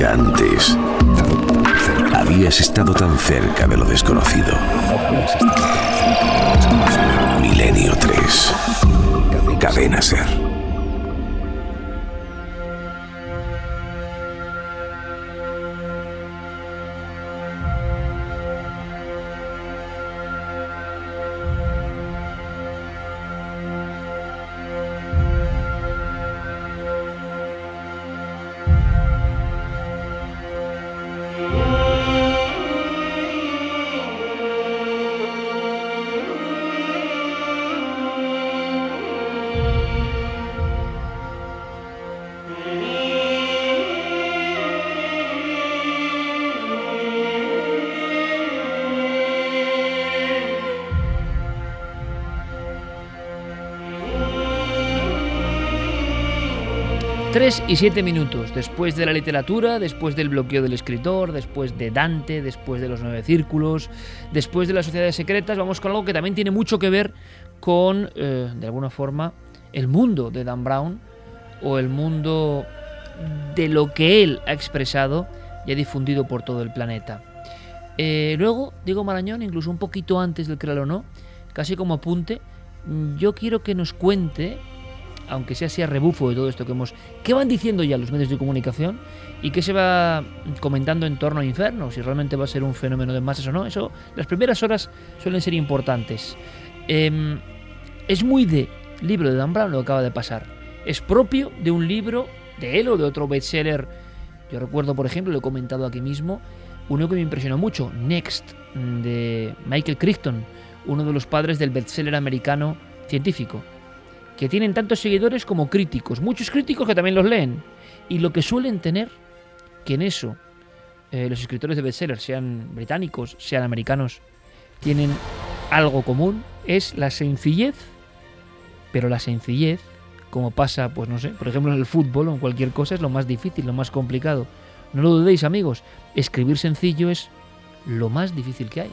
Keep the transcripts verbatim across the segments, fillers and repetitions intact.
Nunca antes habías estado tan cerca de lo desconocido. Milenio tres. Cadena Ser. Tres y siete minutos, después de la literatura, después del bloqueo del escritor, después de Dante, después de los nueve círculos, después de las sociedades secretas, vamos con algo que también tiene mucho que ver con, eh, de alguna forma, el mundo de Dan Brown, o el mundo de lo que él ha expresado y ha difundido por todo el planeta. Eh, luego, Diego Marañón, incluso un poquito antes del Créalo o no, casi como apunte, yo quiero que nos cuente, aunque sea así a rebufo de todo esto que hemos... ¿Qué van diciendo ya los medios de comunicación? ¿Y qué se va comentando en torno a Inferno? Si realmente va a ser un fenómeno de masas o no. Eso, las primeras horas suelen ser importantes. Eh, es muy de libro de Dan Brown lo que acaba de pasar. Es propio de un libro de él o de otro bestseller. Yo recuerdo, por ejemplo, lo he comentado aquí mismo, uno que me impresionó mucho, Next, de Michael Crichton, uno de los padres del bestseller americano científico, que tienen tantos seguidores como críticos, muchos críticos que también los leen, y lo que suelen tener, que en eso eh, los escritores de bestsellers, sean británicos, sean americanos, tienen algo común, es la sencillez, pero la sencillez, como pasa, pues no sé, por ejemplo en el fútbol o en cualquier cosa, es lo más difícil, lo más complicado. No lo dudéis, amigos, escribir sencillo es lo más difícil que hay.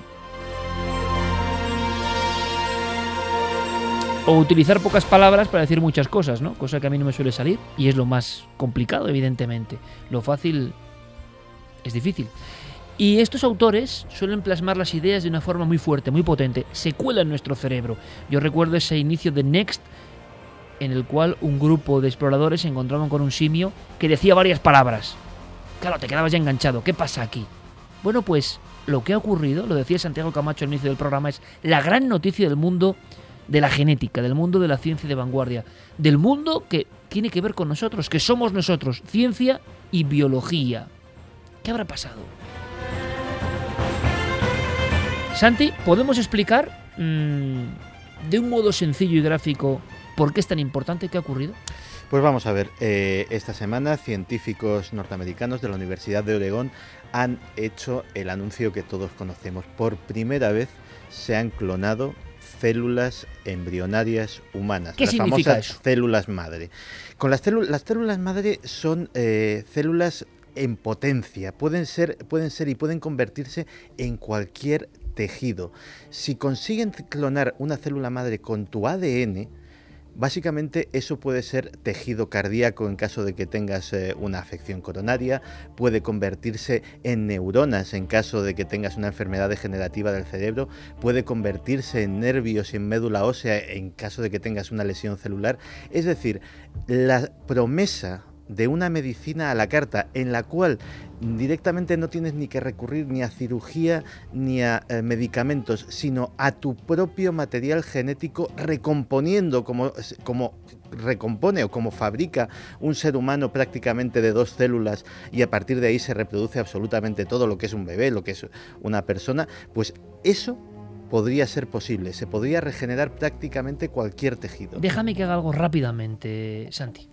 O utilizar pocas palabras para decir muchas cosas, ¿no? Cosa que a mí no me suele salir y es lo más complicado, evidentemente. Lo fácil es difícil. Y estos autores suelen plasmar las ideas de una forma muy fuerte, muy potente. Se cuela en nuestro cerebro. Yo recuerdo ese inicio de Next, en el cual un grupo de exploradores se encontraban con un simio que decía varias palabras. Claro, te quedabas ya enganchado. ¿Qué pasa aquí? Bueno, pues lo que ha ocurrido, lo decía Santiago Camacho al inicio del programa, es la gran noticia del mundo de la genética, del mundo de la ciencia de vanguardia, del mundo que tiene que ver con nosotros, que somos nosotros, ciencia y biología. ¿Qué habrá pasado? Santi, ¿podemos explicar mmm, de un modo sencillo y gráfico por qué es tan importante? ¿Qué ha ocurrido? Pues vamos a ver, eh, esta semana científicos norteamericanos de la Universidad de Oregón han hecho el anuncio que todos conocemos. Por primera vez se han clonado células embrionarias humanas. ¿Qué las significa famosas eso? Células madre. Con las, células, las células madre son eh, células en potencia, pueden ser, pueden ser y pueden convertirse en cualquier tejido. Si consiguen clonar una célula madre con tu A D N, básicamente eso puede ser tejido cardíaco en caso de que tengas eh, una afección coronaria, puede convertirse en neuronas en caso de que tengas una enfermedad degenerativa del cerebro, puede convertirse en nervios y en médula ósea en caso de que tengas una lesión celular. Es decir, la promesa de una medicina a la carta en la cual directamente no tienes ni que recurrir ni a cirugía ni a eh, medicamentos, sino a tu propio material genético, recomponiendo como, como recompone o como fabrica un ser humano prácticamente de dos células, y a partir de ahí se reproduce absolutamente todo lo que es un bebé, lo que es una persona. Pues eso podría ser posible, se podría regenerar prácticamente cualquier tejido. Déjame que haga algo rápidamente, Santi.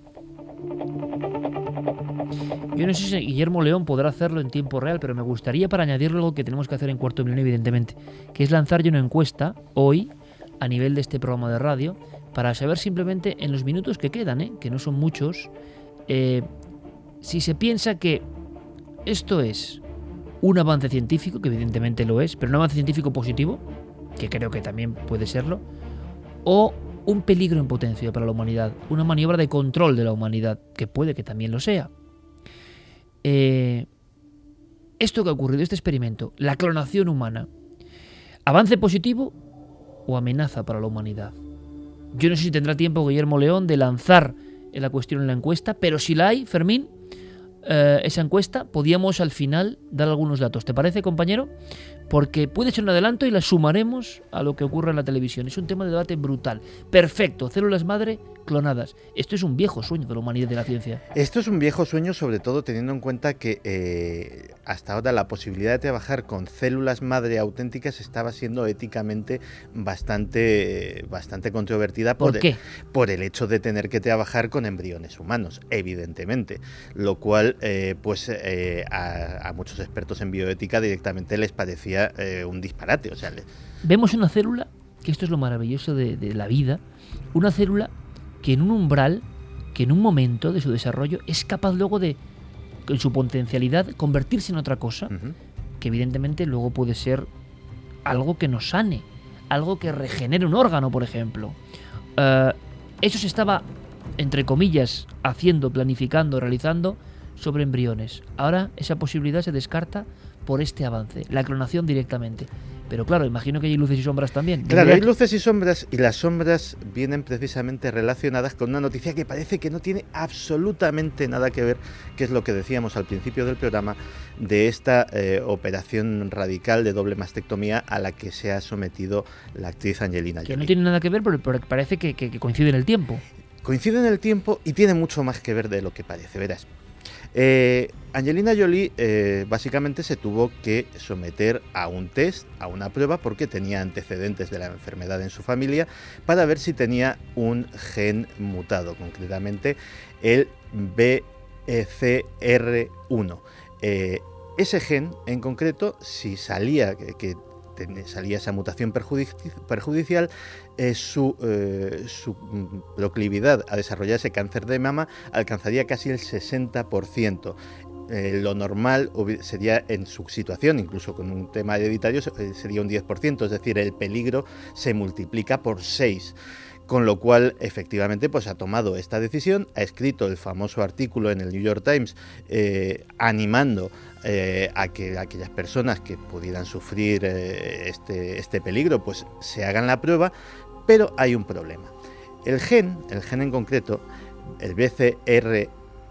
Yo no sé si Guillermo León podrá hacerlo en tiempo real, pero me gustaría, para añadirlo, algo que tenemos que hacer en Cuarto Milenio, evidentemente, que es lanzar yo una encuesta hoy a nivel de este programa de radio para saber simplemente en los minutos que quedan, ¿eh? que no son muchos, eh, si se piensa que esto es un avance científico, que evidentemente lo es, pero un avance científico positivo, que creo que también puede serlo, o un peligro en potencia para la humanidad, una maniobra de control de la humanidad, que puede que también lo sea. Eh, esto que ha ocurrido, este experimento, la clonación humana, ¿avance positivo o amenaza para la humanidad? Yo no sé si tendrá tiempo Guillermo León de lanzar la cuestión en la encuesta, pero si la hay, Fermín, eh, esa encuesta, podíamos al final dar algunos datos. ¿Te parece, compañero? Porque puede ser un adelanto y la sumaremos a lo que ocurre en la televisión. Es un tema de debate brutal. Perfecto, células madre clonadas. Esto es un viejo sueño de la humanidad y de la ciencia. Esto es un viejo sueño, sobre todo teniendo en cuenta que eh, hasta ahora la posibilidad de trabajar con células madre auténticas estaba siendo éticamente bastante, bastante controvertida por, ¿Por qué? El, por el hecho de tener que trabajar con embriones humanos, evidentemente. Lo cual, eh, pues eh, a, a muchos expertos en bioética directamente les parecía eh, un disparate. O sea, le... Vemos una célula, que esto es lo maravilloso de, de la vida, una célula que en un umbral, que en un momento de su desarrollo es capaz luego de, en su potencialidad, convertirse en otra cosa, uh-huh. que evidentemente luego puede ser algo que nos sane, algo que regenere un órgano, por ejemplo. Uh, eso se estaba, entre comillas, haciendo, planificando, realizando sobre embriones. Ahora esa posibilidad se descarta por este avance, la clonación directamente. Pero claro, imagino que hay luces y sombras también. Claro, hay luces y sombras, y las sombras vienen precisamente relacionadas con una noticia que parece que no tiene absolutamente nada que ver, que es lo que decíamos al principio del programa, de esta eh, operación radical de doble mastectomía a la que se ha sometido la actriz Angelina Jolie. Que no tiene nada que ver, pero, pero parece que, que, que coincide en el tiempo. Coincide en el tiempo y tiene mucho más que ver de lo que parece, verás. Eh, Angelina Jolie eh, básicamente se tuvo que someter a un test, a una prueba, porque tenía antecedentes de la enfermedad en su familia, para ver si tenía un gen mutado, concretamente el B C R uno. Eh, ese gen en concreto, si salía que, que salía esa mutación perjudici- perjudicial, eh, su, eh, su proclividad a desarrollar ese cáncer de mama alcanzaría casi el sesenta por ciento. Eh, lo normal sería, en su situación, incluso con un tema hereditario, sería un diez por ciento, es decir, el peligro se multiplica por seis. Con lo cual, efectivamente, pues ha tomado esta decisión, ha escrito el famoso artículo en el New York Times eh, animando eh, a que aquellas personas que pudieran sufrir eh, este, este peligro, pues se hagan la prueba, pero hay un problema. El gen, el gen en concreto, el B C R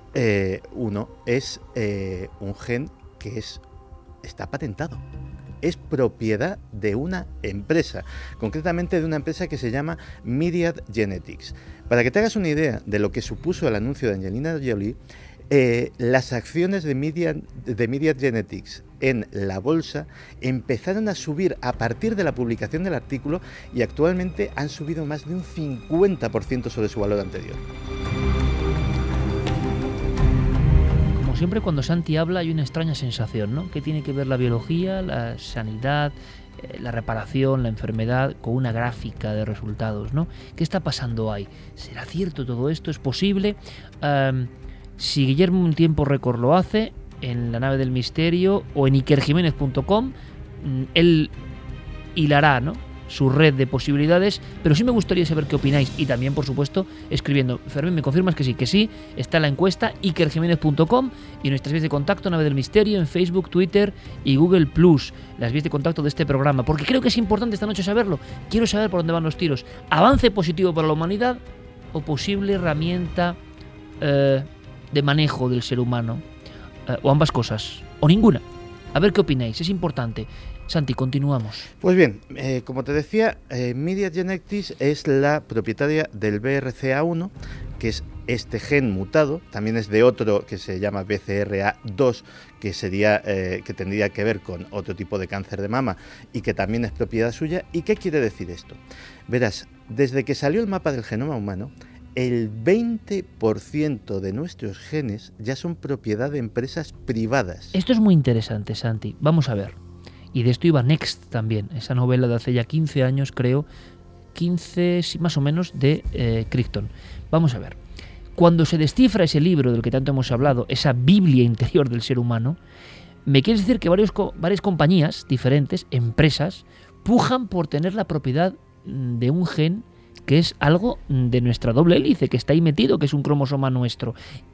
uno, es eh, un gen que es, está patentado. Es propiedad de una empresa, concretamente de una empresa que se llama Myriad Genetics. Para que te hagas una idea de lo que supuso el anuncio de Angelina Jolie, eh, las acciones de Myriad, de Myriad Genetics en la bolsa empezaron a subir a partir de la publicación del artículo y actualmente han subido más de un cincuenta por ciento sobre su valor anterior. Siempre cuando Santi habla hay una extraña sensación, ¿no? Que tiene que ver la biología, la sanidad, eh, la reparación, la enfermedad, con una gráfica de resultados, ¿no? ¿Qué está pasando ahí? ¿Será cierto todo esto? ¿Es posible? Um, si Guillermo un tiempo récord lo hace, en La Nave del Misterio o en iker jiménez punto com, él hilará, ¿no?, su red de posibilidades, pero sí me gustaría saber qué opináis, y también, por supuesto, escribiendo. Fermín, ¿me confirmas que sí? Que sí, está la encuesta, iker jiménez punto com, y nuestras vías de contacto, Nave del Misterio, en Facebook, Twitter y Google Plus, las vías de contacto de este programa, porque creo que es importante esta noche saberlo. Quiero saber por dónde van los tiros. ¿Avance positivo para la humanidad o posible herramienta eh, de manejo del ser humano? Eh, o ambas cosas, o ninguna. A ver qué opináis, es importante. Santi, continuamos. Pues bien, eh, como te decía, eh, Myriad Genetics es la propietaria del B R C A uno, que es este gen mutado. También es de otro que se llama B C R A dos, que sería eh, que tendría que ver con otro tipo de cáncer de mama y que también es propiedad suya. ¿Y qué quiere decir esto? Verás, desde que salió el mapa del genoma humano, el veinte por ciento de nuestros genes ya son propiedad de empresas privadas. Esto es muy interesante, Santi. Vamos a ver. Y de esto iba Next también, esa novela de hace ya quince años, creo, quince más o menos, de eh, Crichton. Vamos a ver. Cuando se descifra ese libro del que tanto hemos hablado, esa Biblia interior del ser humano, me quieres decir que varios, varias compañías diferentes, empresas, pujan por tener la propiedad de un gen que es algo de nuestra doble hélice, que está ahí metido, que es un cromosoma nuestro.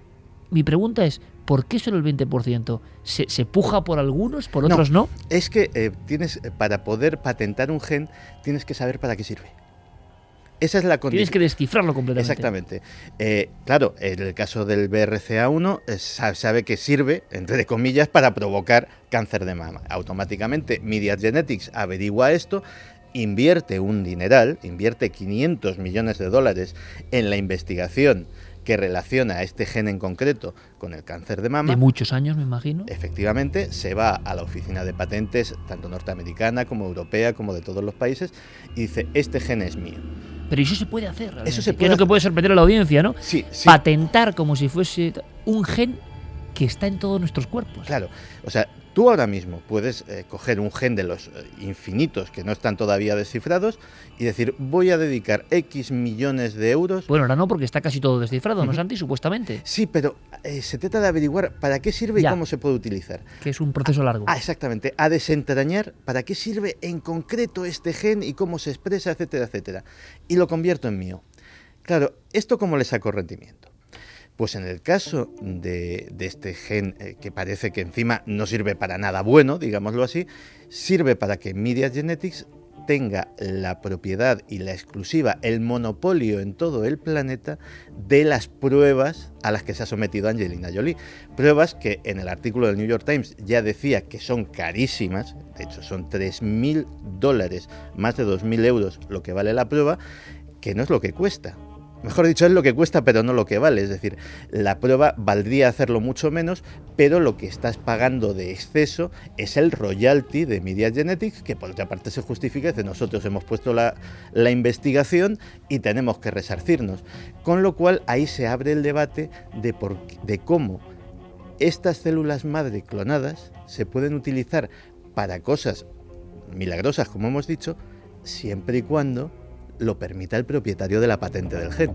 mi pregunta es, ¿por qué solo el veinte por ciento? ¿Se, se puja por algunos, por otros no? no? Es que eh, tienes, para poder patentar un gen, tienes que saber para qué sirve. Esa es la condición. Tienes que descifrarlo completamente. Exactamente. Eh, claro, en el caso del B R C A uno, eh, sabe que sirve, entre comillas, para provocar cáncer de mama. Automáticamente, Myriad Genetics averigua esto, invierte un dineral, invierte quinientos millones de dólares en la investigación que relaciona a este gen en concreto con el cáncer de mama. De muchos años, me imagino. Efectivamente, se va a la oficina de patentes, tanto norteamericana como europea, como de todos los países, y dice, este gen es mío. Pero eso se puede hacer, realmente. Eso se puede que es lo que puede sorprender a la audiencia, ¿no? Sí, sí. Patentar como si fuese un gen que está en todos nuestros cuerpos. Claro, o sea, tú ahora mismo puedes eh, coger un gen de los eh, infinitos que no están todavía descifrados y decir, voy a dedicar X millones de euros. Bueno, ahora no, porque está casi todo descifrado, ¿no, Santi? Supuestamente. Sí, pero eh, se trata de averiguar para qué sirve Ya. y cómo se puede utilizar. Que es un proceso largo. Ah, exactamente, a desentrañar para qué sirve en concreto este gen y cómo se expresa, etcétera, etcétera. Y lo convierto en mío. Claro, ¿esto cómo le saco rendimiento? Pues en el caso de, de este gen, eh, que parece que encima no sirve para nada bueno, digámoslo así, sirve para que Myriad Genetics tenga la propiedad y la exclusiva, el monopolio en todo el planeta de las pruebas a las que se ha sometido Angelina Jolie. Pruebas que en el artículo del New York Times ya decía que son carísimas, de hecho son tres mil dólares, más de dos mil euros lo que vale la prueba, que no es lo que cuesta. Mejor dicho, es lo que cuesta, pero no lo que vale. Es decir, la prueba valdría hacerlo mucho menos, pero lo que estás pagando de exceso es el royalty de Myriad Genetics, que por otra parte se justifica, que nosotros hemos puesto la, la investigación y tenemos que resarcirnos. Con lo cual, ahí se abre el debate de, por, de cómo estas células madre clonadas se pueden utilizar para cosas milagrosas, como hemos dicho, siempre y cuando lo permita el propietario de la patente del gen.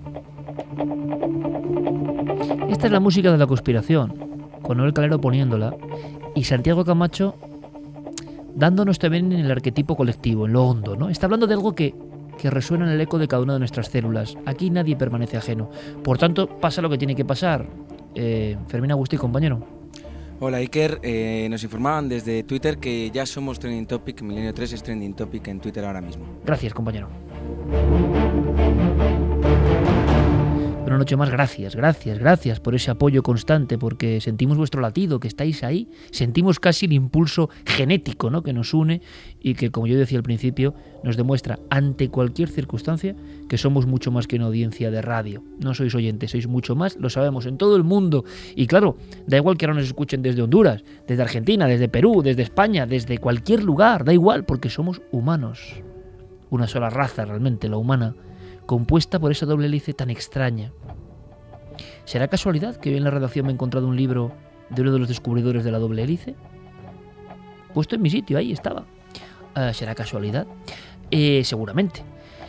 Esta es la música de la conspiración, con Noel Calero poniéndola y Santiago Camacho dándonos también en el arquetipo colectivo, en lo hondo, ¿no? Está hablando de algo que, que resuena en el eco de cada una de nuestras células. Aquí nadie permanece ajeno. Por tanto, pasa lo que tiene que pasar. Eh, Fermín Agustí, compañero. Hola Iker, eh, nos informaban desde Twitter que ya somos Trending Topic, Milenio tres es Trending Topic en Twitter ahora mismo. Gracias, compañero. Una noche más, gracias, gracias, gracias por ese apoyo constante, porque sentimos vuestro latido, que estáis ahí, sentimos casi el impulso genético, ¿no?, que nos une y que, como yo decía al principio, nos demuestra ante cualquier circunstancia que somos mucho más que una audiencia de radio. No sois oyentes, sois mucho más, lo sabemos, en todo el mundo. Y claro, da igual que ahora nos escuchen desde Honduras, desde Argentina, desde Perú, desde España, desde cualquier lugar, da igual, porque somos humanos. Una sola raza realmente, la humana, compuesta por esa doble hélice tan extraña. ¿Será casualidad que hoy en la redacción me he encontrado un libro de uno de los descubridores de la doble hélice? Puesto en mi sitio, ahí estaba. Uh, ¿Será casualidad? Eh, seguramente.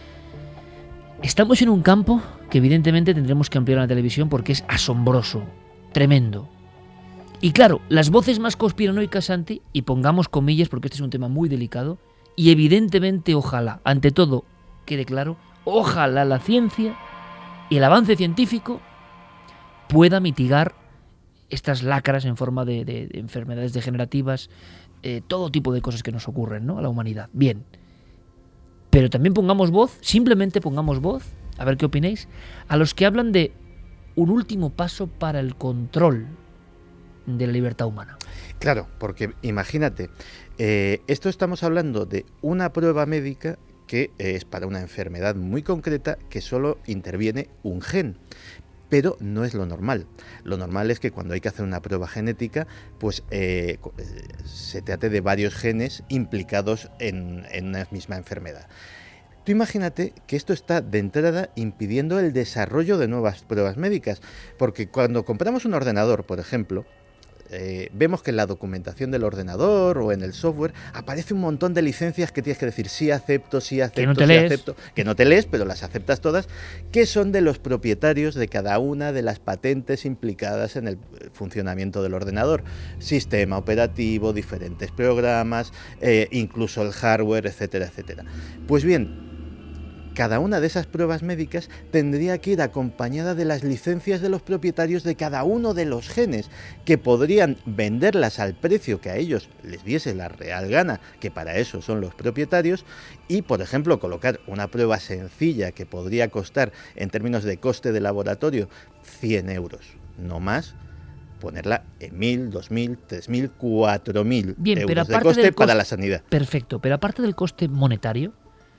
Estamos en un campo que evidentemente tendremos que ampliar en la televisión porque es asombroso, tremendo. Y claro, las voces más conspiranoicas, Santi, y pongamos comillas porque este es un tema muy delicado, y evidentemente ojalá, ante todo, quede claro, ojalá la ciencia y el avance científico pueda mitigar estas lacras en forma de, de, de enfermedades degenerativas, eh, todo tipo de cosas que nos ocurren, ¿no?, a la humanidad. Bien. Pero también pongamos voz, simplemente pongamos voz, a ver qué opináis, a los que hablan de un último paso para el control de la libertad humana. Claro, porque imagínate, eh, esto estamos hablando de una prueba médica que es para una enfermedad muy concreta que solo interviene un gen. Pero no es lo normal. Lo normal es que cuando hay que hacer una prueba genética, pues eh, se trate de varios genes implicados en, en una misma enfermedad. Tú imagínate que esto está de entrada impidiendo el desarrollo de nuevas pruebas médicas, porque cuando compramos un ordenador, por ejemplo, Eh, vemos que en la documentación del ordenador o en el software aparece un montón de licencias que tienes que decir sí acepto, sí acepto, que no te sí lees. acepto, que no te lees, pero las aceptas todas, que son de los propietarios de cada una de las patentes implicadas en el funcionamiento del ordenador. Sistema operativo, diferentes programas, eh, incluso el hardware, etcétera, etcétera. Pues bien, cada una de esas pruebas médicas tendría que ir acompañada de las licencias de los propietarios de cada uno de los genes, que podrían venderlas al precio que a ellos les diese la real gana, que para eso son los propietarios, y, por ejemplo, colocar una prueba sencilla que podría costar, en términos de coste de laboratorio, cien euros, no más, ponerla en mil, dos mil, tres mil, cuatro mil euros de coste coste para la sanidad. Perfecto, pero aparte del coste monetario,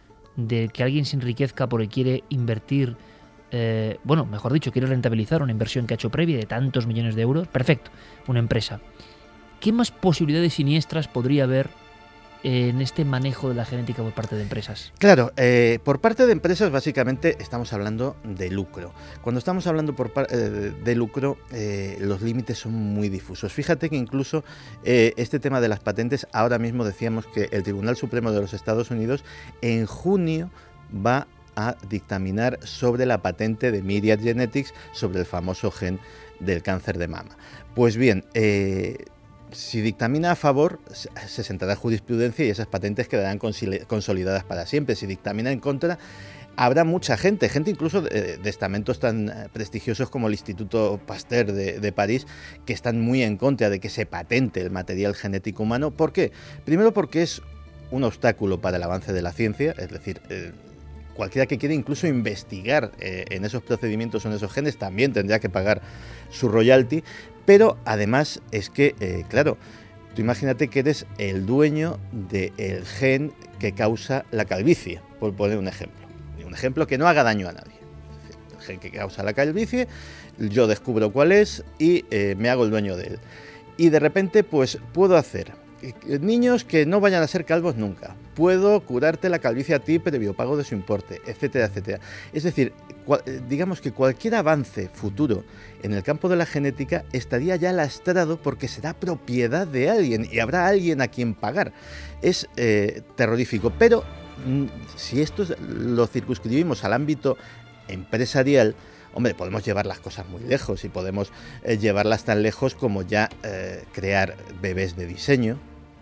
de que alguien se enriquezca porque quiere invertir, eh, bueno, mejor dicho, quiere rentabilizar una inversión que ha hecho previa de tantos millones de euros, perfecto, una empresa. ¿Qué más posibilidades siniestras podría haber en este manejo de la genética por parte de empresas? Claro, eh, por parte de empresas básicamente estamos hablando de lucro. Cuando estamos hablando por par- eh, de lucro, eh, los límites son muy difusos. Fíjate que incluso eh, este tema de las patentes, ahora mismo decíamos que el Tribunal Supremo de los Estados Unidos en junio va a dictaminar sobre la patente de Myriad Genetics, sobre el famoso gen del cáncer de mama. Pues bien, eh, si dictamina a favor, se sentará jurisprudencia y esas patentes quedarán consolidadas para siempre. Si dictamina en contra, habrá mucha gente, gente incluso de, de estamentos tan prestigiosos como el Instituto Pasteur de, de París, que están muy en contra de que se patente el material genético humano. ¿Por qué? Primero porque es un obstáculo para el avance de la ciencia, es decir, eh, cualquiera que quiera incluso investigar eh, en esos procedimientos o en esos genes también tendrá que pagar su royalty, pero además es que, eh, claro, tú imagínate que eres el dueño del gen que causa la calvicie, por poner un ejemplo, un ejemplo que no haga daño a nadie. El gen que causa la calvicie, yo descubro cuál es y eh, me hago el dueño de él. Y de repente, pues, puedo hacer niños que no vayan a ser calvos nunca. Puedo curarte la calvicie a ti previo pago de su importe, etcétera, etcétera. Es decir, cual, digamos que cualquier avance futuro en el campo de la genética estaría ya lastrado porque será propiedad de alguien y habrá alguien a quien pagar. Es eh, terrorífico, pero mm, si esto lo circunscribimos al ámbito empresarial, hombre, podemos llevar las cosas muy lejos y podemos eh, llevarlas tan lejos como ya eh, crear bebés de diseño.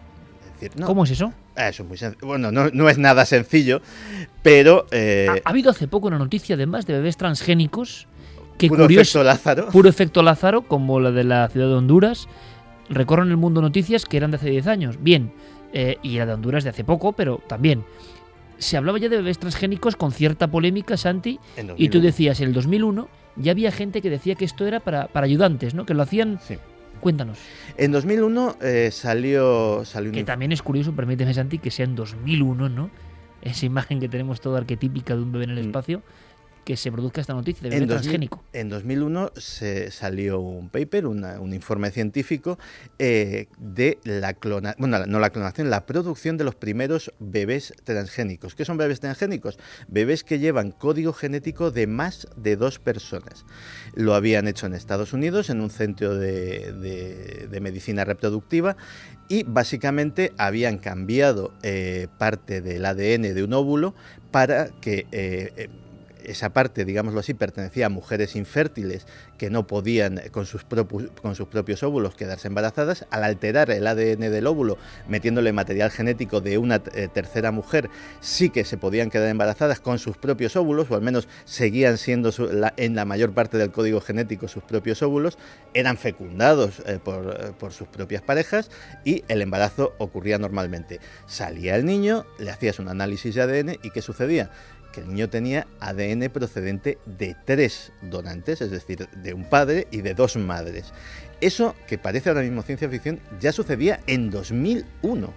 Es decir, no, ¿cómo es eso? Eso es muy sencillo. Bueno, no, no es nada sencillo, pero... Eh, ha, ha habido hace poco una noticia además de bebés transgénicos que puro curioso, efecto Lázaro. Puro efecto Lázaro, como la de la ciudad de Honduras. Recorren el mundo noticias que eran de hace diez años. Bien, eh, y la de Honduras de hace poco, pero también... Se hablaba ya de bebés transgénicos con cierta polémica, Santi, y tú decías, en el dos mil uno ya había gente que decía que esto era para, para ayudantes, ¿no? Que lo hacían... Sí. Cuéntanos. En dos mil uno eh, salió... salió que un... también es curioso, permíteme, Santi, que sea en dos mil uno, ¿no? Esa imagen que tenemos toda arquetípica de un bebé en el espacio, mm. que se produzca esta noticia de bebé en transgénico. dos mil, en dos mil uno se salió un paper, una, un informe científico eh, de la clonación, bueno, no la clonación, la producción de los primeros bebés transgénicos. ¿Qué son bebés transgénicos? Bebés que llevan código genético de más de dos personas. Lo habían hecho en Estados Unidos, en un centro de, de, de medicina reproductiva, y básicamente habían cambiado eh, parte del A D N de un óvulo para que... Eh, esa parte, digámoslo así, pertenecía a mujeres infértiles que no podían con sus, propios, con sus propios óvulos quedarse embarazadas. Al alterar el A D N del óvulo, metiéndole material genético de una eh, tercera mujer, sí que se podían quedar embarazadas con sus propios óvulos, o al menos seguían siendo su, la, en la mayor parte del código genético sus propios óvulos, eran fecundados eh, por, eh, por sus propias parejas y el embarazo ocurría normalmente. Salía el niño, le hacías un análisis de A D N y ¿qué sucedía? Que el niño tenía A D N procedente de tres donantes, es decir, de un padre y de dos madres. Eso, que parece ahora mismo ciencia ficción, ya sucedía en dos mil uno.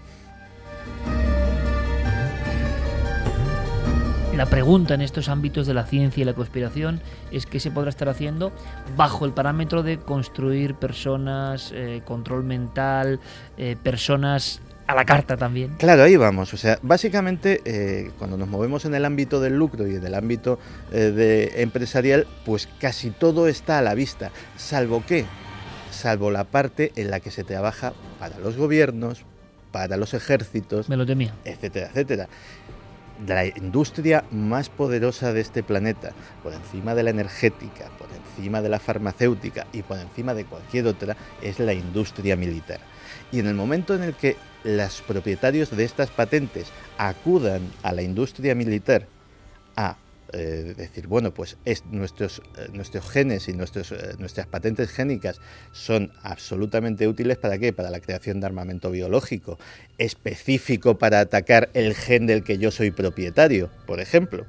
La pregunta en estos ámbitos de la ciencia y la conspiración es qué se podrá estar haciendo bajo el parámetro de construir personas, eh, control mental, eh, personas... a la carta también. Claro, ahí vamos. O sea, básicamente eh, cuando nos movemos en el ámbito del lucro y en el ámbito eh, de empresarial, pues casi todo está a la vista. ¿Salvo qué? Salvo la parte en la que se trabaja para los gobiernos, para los ejércitos, me lo temía, etcétera, etcétera. La industria más poderosa de este planeta, por encima de la energética, por encima de la farmacéutica y por encima de cualquier otra, es la industria militar. Y en el momento en el que los propietarios de estas patentes acudan a la industria militar a eh, decir, bueno, pues es, nuestros, eh, nuestros genes y nuestros, eh, nuestras patentes génicas son absolutamente útiles, ¿para qué? Para la creación de armamento biológico, específico para atacar el gen del que yo soy propietario, por ejemplo.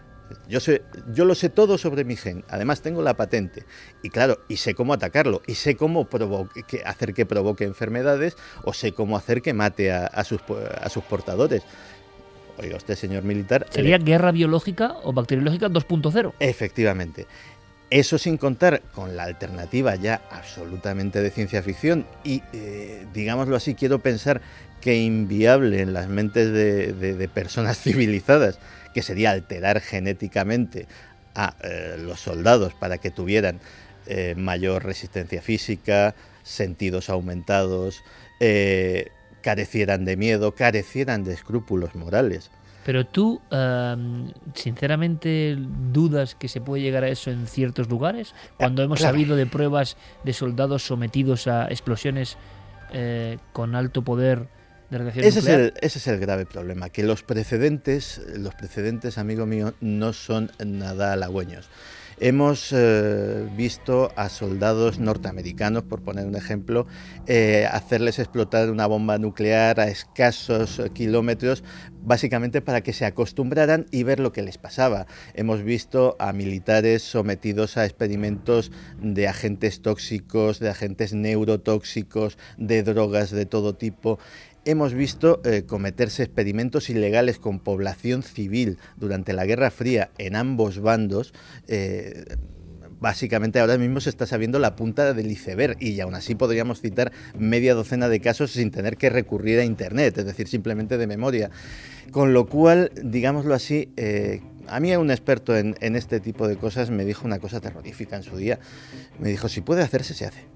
Yo sé, yo lo sé todo sobre mi gen, además tengo la patente y claro, y sé cómo atacarlo, y sé cómo provoque, que, hacer que provoque enfermedades, o sé cómo hacer que mate a, a, sus, a sus portadores. Oiga usted, señor militar... ¿Sería eh, guerra biológica o bacteriológica dos punto cero? Efectivamente. Eso sin contar con la alternativa ya absolutamente de ciencia ficción y, eh, digámoslo así, quiero pensar que inviable en las mentes de, de, de personas civilizadas, que sería alterar genéticamente a eh, los soldados para que tuvieran eh, mayor resistencia física, sentidos aumentados, eh, carecieran de miedo, carecieran de escrúpulos morales. Pero tú, uh, sinceramente, ¿dudas que se puede llegar a eso en ciertos lugares? Cuando hemos claro. sabido de pruebas de soldados sometidos a explosiones eh, con alto poder de radiación ese nuclear. Es el, ese es el grave problema, que los precedentes, los precedentes, amigo mío, no son nada halagüeños. Hemos eh, visto a soldados norteamericanos, por poner un ejemplo, eh, hacerles explotar una bomba nuclear a escasos kilómetros, básicamente para que se acostumbraran y ver lo que les pasaba. Hemos visto a militares sometidos a experimentos de agentes tóxicos, de agentes neurotóxicos, de drogas de todo tipo. Hemos visto eh, cometerse experimentos ilegales con población civil durante la Guerra Fría en ambos bandos. Eh, básicamente ahora mismo se está sabiendo la punta del iceberg y aún así podríamos citar media docena de casos sin tener que recurrir a Internet, es decir, simplemente de memoria. Con lo cual, digámoslo así, eh, a mí un experto en, en este tipo de cosas me dijo una cosa terrorífica en su día. Me dijo, si puede hacerse, se hace.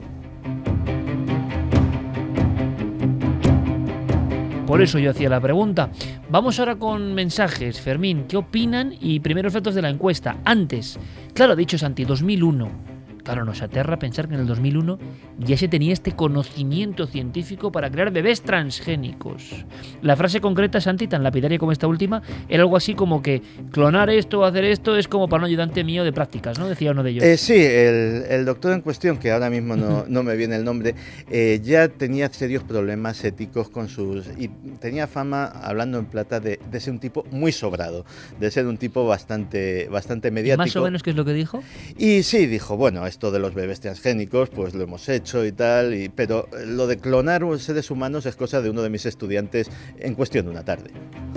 Por eso yo hacía la pregunta. Vamos ahora con mensajes. Fermín, ¿qué opinan? Y primeros datos de la encuesta. Antes, claro, dicho Santi, dos mil uno. Claro, nos aterra pensar que en el dos mil uno ya se tenía este conocimiento científico para crear bebés transgénicos. La frase concreta, Santi, tan lapidaria como esta última, era algo así como que clonar esto o hacer esto es como para un ayudante mío de prácticas, ¿no? Decía uno de ellos. Eh, sí, el, el doctor en cuestión, que ahora mismo no, no me viene el nombre, eh, ya tenía serios problemas éticos con sus... y tenía fama, hablando en plata, de, de ser un tipo muy sobrado, de ser un tipo bastante, bastante mediático. ¿Más o menos qué es lo que dijo? Y sí, dijo, bueno, esto de los bebés transgénicos, pues lo hemos hecho y tal, y, pero lo de clonar seres humanos es cosa de uno de mis estudiantes en cuestión de una tarde.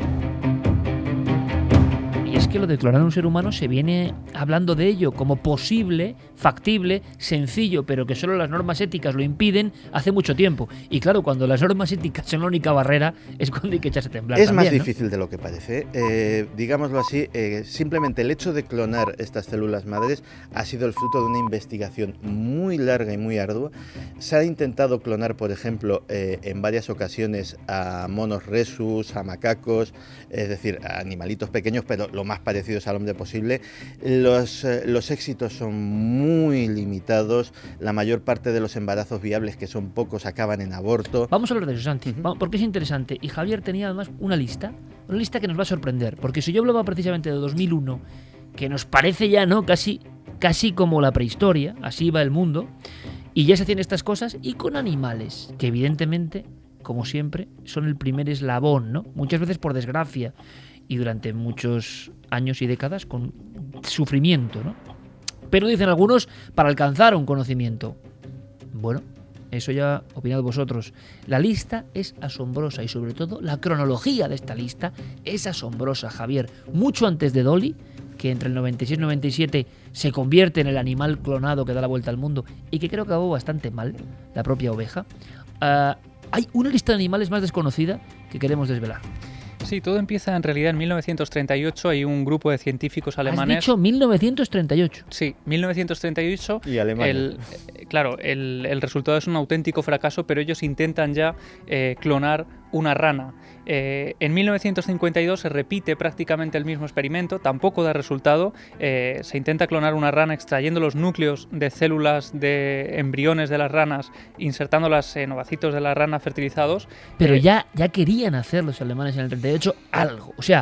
Y es que lo de clonar a un ser humano se viene hablando de ello como posible, factible, sencillo, pero que solo las normas éticas lo impiden hace mucho tiempo. Y claro, cuando las normas éticas son la única barrera, es cuando hay que echarse a temblar. Es también, más ¿no? difícil de lo que parece. Eh, digámoslo así, eh, simplemente el hecho de clonar estas células madres ha sido el fruto de una investigación muy larga y muy ardua. Se ha intentado clonar, por ejemplo, eh, en varias ocasiones a monos rhesus, a macacos, es decir, a animalitos pequeños, pero lo más parecidos al hombre posible. Los, eh, los éxitos son muy limitados. La mayor parte de los embarazos viables, que son pocos, acaban en aborto. Vamos a hablar de eso, Santi, Uh-huh. porque es interesante. Y Javier tenía además una lista, una lista que nos va a sorprender. Porque si yo hablaba precisamente de dos mil uno, que nos parece ya, ¿no? Casi, casi como la prehistoria, así va el mundo, y ya se hacían estas cosas, y con animales, que evidentemente, como siempre, son el primer eslabón, ¿no? Muchas veces por desgracia, y durante muchos años y décadas con sufrimiento, ¿no? Pero dicen algunos, para alcanzar un conocimiento. Bueno, eso ya opinad vosotros. La lista es asombrosa y sobre todo la cronología de esta lista es asombrosa, Javier. Mucho antes de Dolly, que entre el noventa y seis y noventa y siete se convierte en el animal clonado que da la vuelta al mundo y que creo que acabó bastante mal, la propia oveja, uh, hay una lista de animales más desconocida que queremos desvelar. Sí, todo empieza en realidad en mil novecientos treinta y ocho. Hay un grupo de científicos alemanes. ¿Has dicho mil novecientos treinta y ocho? Sí, mil novecientos treinta y ocho. Y Alemania. El, eh, claro, el, el resultado es un auténtico fracaso, pero ellos intentan ya eh, clonar una rana. Eh, en mil novecientos cincuenta y dos se repite prácticamente el mismo experimento, tampoco da resultado. Eh, se intenta clonar una rana extrayendo los núcleos de células de embriones de las ranas, insertándolas en ovacitos de la rana fertilizados. Pero Eh, ya, ya querían hacer los alemanes en el treinta y ocho algo. O sea,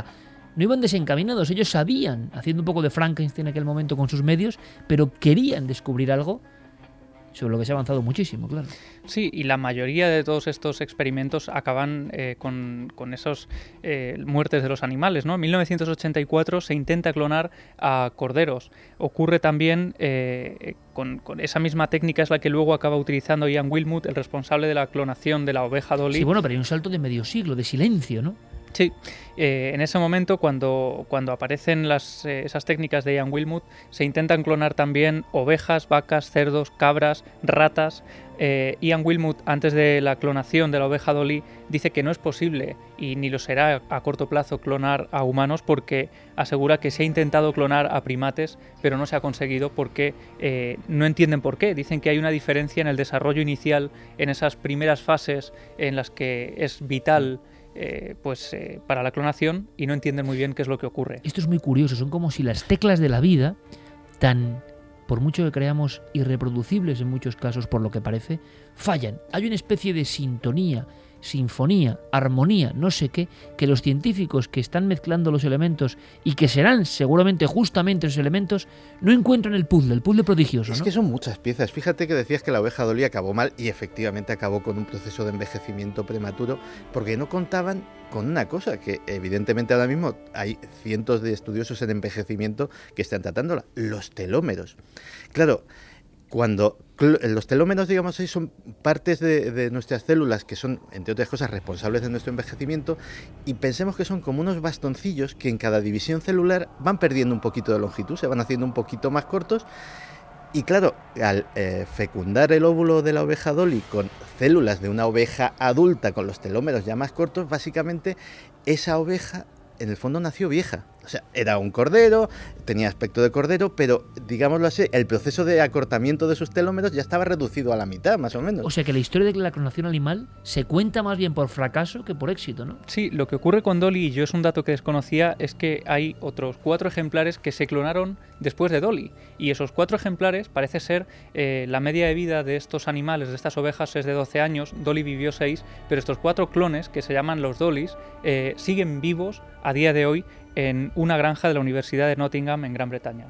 no iban desencaminados, ellos sabían, haciendo un poco de Frankenstein en aquel momento con sus medios, pero querían descubrir algo sobre lo que se ha avanzado muchísimo, claro. Sí, y la mayoría de todos estos experimentos acaban eh, con, con esas eh, muertes de los animales, ¿no? En mil novecientos ochenta y cuatro se intenta clonar a corderos. Ocurre también eh, con, con esa misma técnica, es la que luego acaba utilizando Ian Wilmut, el responsable de la clonación de la oveja Dolly. Sí, bueno, pero hay un salto de medio siglo, de silencio, ¿no? Sí, eh, en ese momento cuando, cuando aparecen las, eh, esas técnicas de Ian Wilmut, se intentan clonar también ovejas, vacas, cerdos, cabras, ratas. Eh, Ian Wilmut, antes de la clonación de la oveja Dolly, dice que no es posible, y ni lo será a corto plazo, clonar a humanos, porque asegura que se ha intentado clonar a primates, pero no se ha conseguido porque eh, no entienden por qué. Dicen que hay una diferencia en el desarrollo inicial, en esas primeras fases en las que es vital Eh, pues eh, para la clonación, y no entienden muy bien qué es lo que ocurre. Esto es muy curioso, son como si las teclas de la vida, tan, por mucho que creamos, irreproducibles en muchos casos por lo que parece, fallan. Hay una especie de sintonía, sinfonía, armonía, no sé qué, que los científicos que están mezclando los elementos y que serán seguramente justamente esos elementos, no encuentran el puzzle, el puzzle prodigioso, ¿no? Es que son muchas piezas. Fíjate que decías que la oveja Dolly acabó mal, y efectivamente acabó con un proceso de envejecimiento prematuro, porque no contaban con una cosa, que evidentemente ahora mismo hay cientos de estudiosos en envejecimiento que están tratándola, los telómeros. Claro, cuando los telómeros, digamos, son partes de, de nuestras células que son, entre otras cosas, responsables de nuestro envejecimiento, y pensemos que son como unos bastoncillos que en cada división celular van perdiendo un poquito de longitud, se van haciendo un poquito más cortos, y claro, al eh, fecundar el óvulo de la oveja Dolly con células de una oveja adulta con los telómeros ya más cortos, básicamente esa oveja en el fondo nació vieja. O sea, era un cordero, tenía aspecto de cordero, pero, digámoslo así, el proceso de acortamiento de sus telómeros ya estaba reducido a la mitad, más o menos. O sea que la historia de la clonación animal se cuenta más bien por fracaso que por éxito, ¿no? Sí, lo que ocurre con Dolly, y yo es un dato que desconocía, es que hay otros cuatro ejemplares que se clonaron después de Dolly. Y esos cuatro ejemplares, parece ser, eh, la media de vida de estos animales, de estas ovejas, es de doce años, Dolly vivió seis, pero estos cuatro clones, que se llaman los Dollys, eh, siguen vivos a día de hoy en una granja de la Universidad de Nottingham, en Gran Bretaña.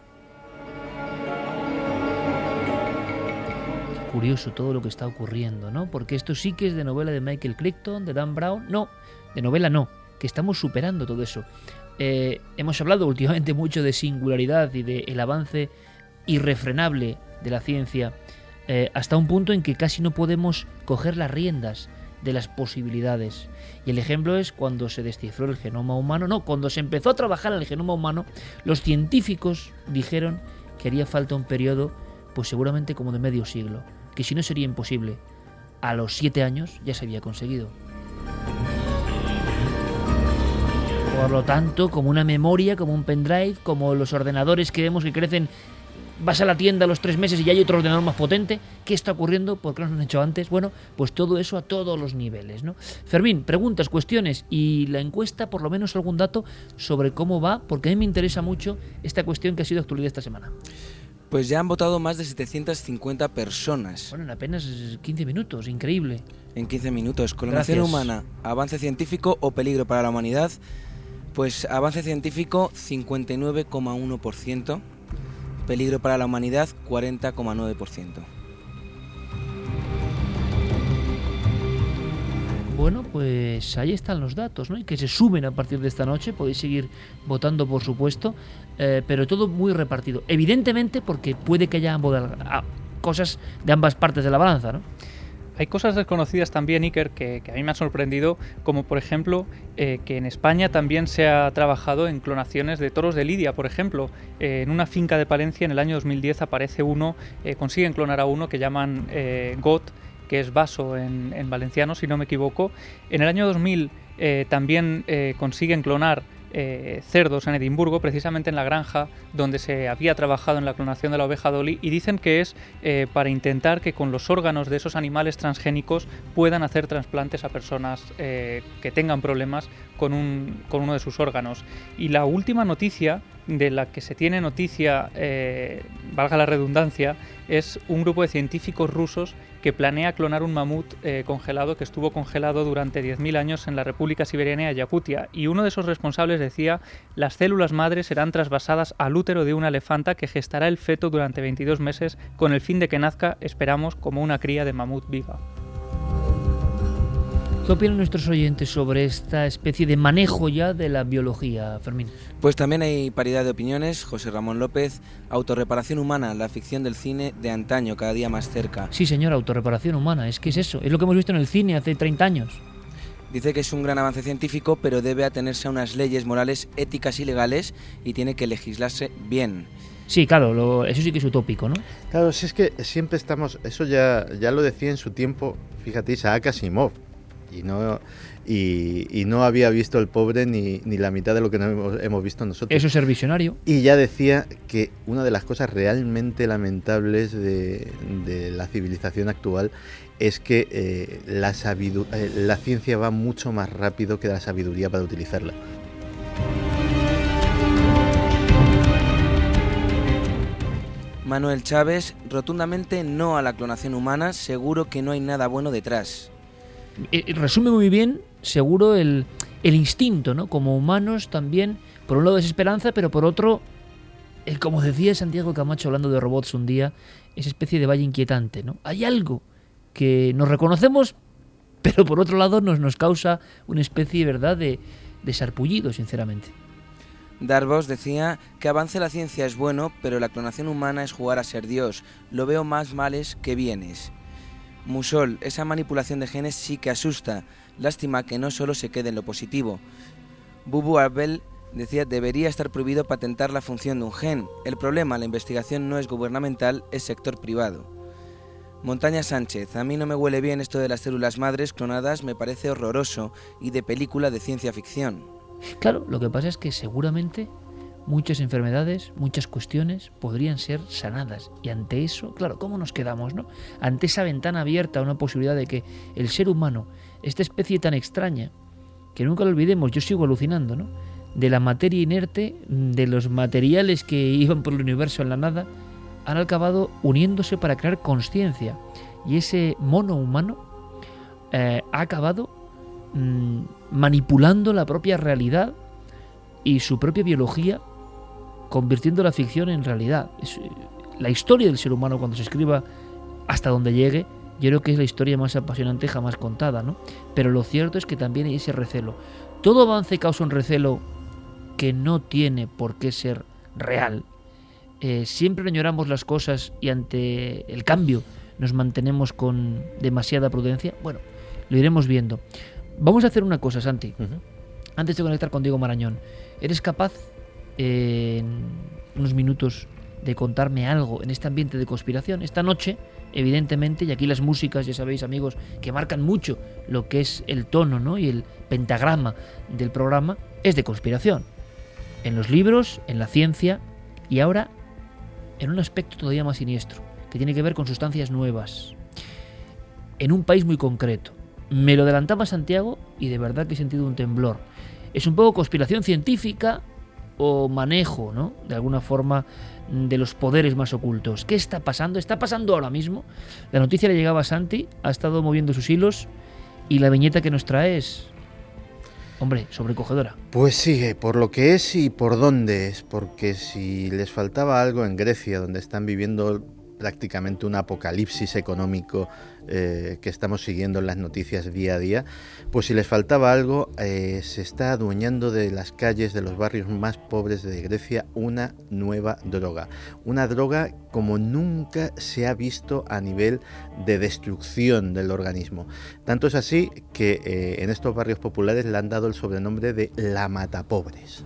Curioso todo lo que está ocurriendo, ¿no? Porque esto sí que es de novela de Michael Crichton, de Dan Brown. No, de novela no, que estamos superando todo eso. Eh, hemos hablado últimamente mucho de singularidad y del avance irrefrenable de la ciencia, eh, hasta un punto en que casi no podemos coger las riendas de las posibilidades. Y el ejemplo es cuando se descifró el genoma humano. No, cuando se empezó a trabajar en el genoma humano, los científicos dijeron que haría falta un periodo, pues seguramente como de medio siglo, que si no sería imposible. A los siete años ya se había conseguido. Por lo tanto, como una memoria, como un pendrive, como los ordenadores que vemos que crecen. Vas a la tienda a los tres meses y ya hay otro ordenador más potente. ¿Qué está ocurriendo? ¿Por qué no lo han hecho antes? Bueno, pues todo eso a todos los niveles, ¿no? Fermín, preguntas, cuestiones y la encuesta, por lo menos algún dato sobre cómo va, porque a mí me interesa mucho esta cuestión que ha sido actualidad esta semana. Pues ya han votado más de setecientas cincuenta personas. Bueno, en apenas quince minutos, increíble. En quince minutos. Clonación Gracias. humana, avance científico o peligro para la humanidad. Pues avance científico, cincuenta y nueve coma uno por ciento. Peligro para la humanidad, cuarenta coma nueve por ciento. Bueno, pues ahí están los datos, ¿no? Y que se suben a partir de esta noche. Podéis seguir votando, por supuesto, eh, pero todo muy repartido. Evidentemente, porque puede que haya ambos, a, cosas de ambas partes de la balanza, ¿no? Hay cosas desconocidas también, Iker, que, que a mí me han sorprendido, como por ejemplo eh, que en España también se ha trabajado en clonaciones de toros de lidia, por ejemplo. Eh, en una finca de Palencia en el año dos mil diez aparece uno, eh, consiguen clonar a uno que llaman eh, Got, que es vaso en, en valenciano, si no me equivoco. En el año dos mil eh, también eh, consiguen clonar Eh, cerdos en Edimburgo, precisamente en la granja donde se había trabajado en la clonación de la oveja Dolly, y dicen que es eh, para intentar que con los órganos de esos animales transgénicos puedan hacer trasplantes a personas eh, que tengan problemas con, un, con uno de sus órganos. Y la última noticia de la que se tiene noticia, eh, valga la redundancia, es un grupo de científicos rusos que planea clonar un mamut eh, congelado que estuvo congelado durante diez mil años en la República Siberiana de Yakutia. Y uno de esos responsables decía: las células madres serán trasvasadas al útero de una elefanta que gestará el feto durante veintidós meses con el fin de que nazca, esperamos, como una cría de mamut viva. ¿Qué opinan nuestros oyentes sobre esta especie de manejo ya de la biología, Fermín? Pues también hay paridad de opiniones. José Ramón López: autorreparación humana, la ficción del cine de antaño, cada día más cerca. Sí, señor, autorreparación humana, es que es eso, es lo que hemos visto en el cine hace treinta años. Dice que es un gran avance científico, pero debe atenerse a unas leyes morales, éticas y legales, y tiene que legislarse bien. Sí, claro, lo, eso sí que es utópico, ¿no? Claro, si es que siempre estamos, eso ya, ya lo decía en su tiempo, fíjate, Isaac Asimov. Y no, y, y no había visto el pobre ni, ni la mitad de lo que no hemos, hemos visto nosotros. Eso es ser visionario. Y ya decía que una de las cosas realmente lamentables de, de la civilización actual es que eh, la, sabidu- eh, la ciencia va mucho más rápido que la sabiduría para utilizarla. Manuel Chávez: rotundamente no a la clonación humana, seguro que no hay nada bueno detrás. Resume muy bien, seguro, el, el instinto, ¿no? Como humanos también, por un lado desesperanza, pero por otro, el, como decía Santiago Camacho hablando de robots un día, esa especie de valle inquietante, ¿no? Hay algo que nos reconocemos, pero por otro lado nos, nos causa una especie, ¿verdad?, de, de sarpullido, sinceramente. Darvos decía que avance la ciencia es bueno, pero la clonación humana es jugar a ser Dios. Lo veo más males que bienes. Musol: esa manipulación de genes sí que asusta. Lástima que no solo se quede en lo positivo. Bubu Abel decía: debería estar prohibido patentar la función de un gen. El problema, la investigación no es gubernamental, es sector privado. Montaña Sánchez: a mí no me huele bien esto de las células madres clonadas, me parece horroroso y de película de ciencia ficción. Claro, lo que pasa es que seguramente muchas enfermedades, muchas cuestiones podrían ser sanadas. Y ante eso, claro, ¿cómo nos quedamos, no? Ante esa ventana abierta a una posibilidad de que el ser humano, esta especie tan extraña, que nunca lo olvidemos, yo sigo alucinando, ¿no?, de la materia inerte, de los materiales que iban por el universo en la nada, han acabado uniéndose para crear conciencia. Y ese mono humano eh, ha acabado mmm, manipulando la propia realidad y su propia biología, convirtiendo la ficción en realidad. Es, la historia del ser humano, cuando se escriba hasta donde llegue, yo creo que es la historia más apasionante jamás contada, ¿no? Pero lo cierto es que también hay ese recelo. Todo avance causa un recelo que no tiene por qué ser real. Eh, siempre añoramos las cosas y ante el cambio nos mantenemos con demasiada prudencia. Bueno, lo iremos viendo. Vamos a hacer una cosa, Santi. Uh-huh. Antes de conectar con Diego Marañón, ¿eres capaz en unos minutos de contarme algo en este ambiente de conspiración? Esta noche, evidentemente, y aquí las músicas, ya sabéis, amigos, que marcan mucho lo que es el tono, ¿no?, y el pentagrama del programa, es de conspiración. En los libros, en la ciencia y ahora en un aspecto todavía más siniestro, que tiene que ver con sustancias nuevas, en un país muy concreto. Me lo adelantaba Santiago y de verdad que he sentido un temblor. Es un poco conspiración científica o manejo, ¿no?, de alguna forma, de los poderes más ocultos. ¿Qué está pasando? ¿Está pasando ahora mismo? La noticia le llegaba a Santi, ha estado moviendo sus hilos y la viñeta que nos trae es, hombre, sobrecogedora. Pues sí, por lo que es y por dónde es, porque si les faltaba algo en Grecia, donde están viviendo prácticamente un apocalipsis económico eh, que estamos siguiendo en las noticias día a día, pues si les faltaba algo, eh, se está adueñando de las calles de los barrios más pobres de Grecia una nueva droga, una droga como nunca se ha visto a nivel de destrucción del organismo. Tanto es así que eh, en estos barrios populares le han dado el sobrenombre de la matapobres.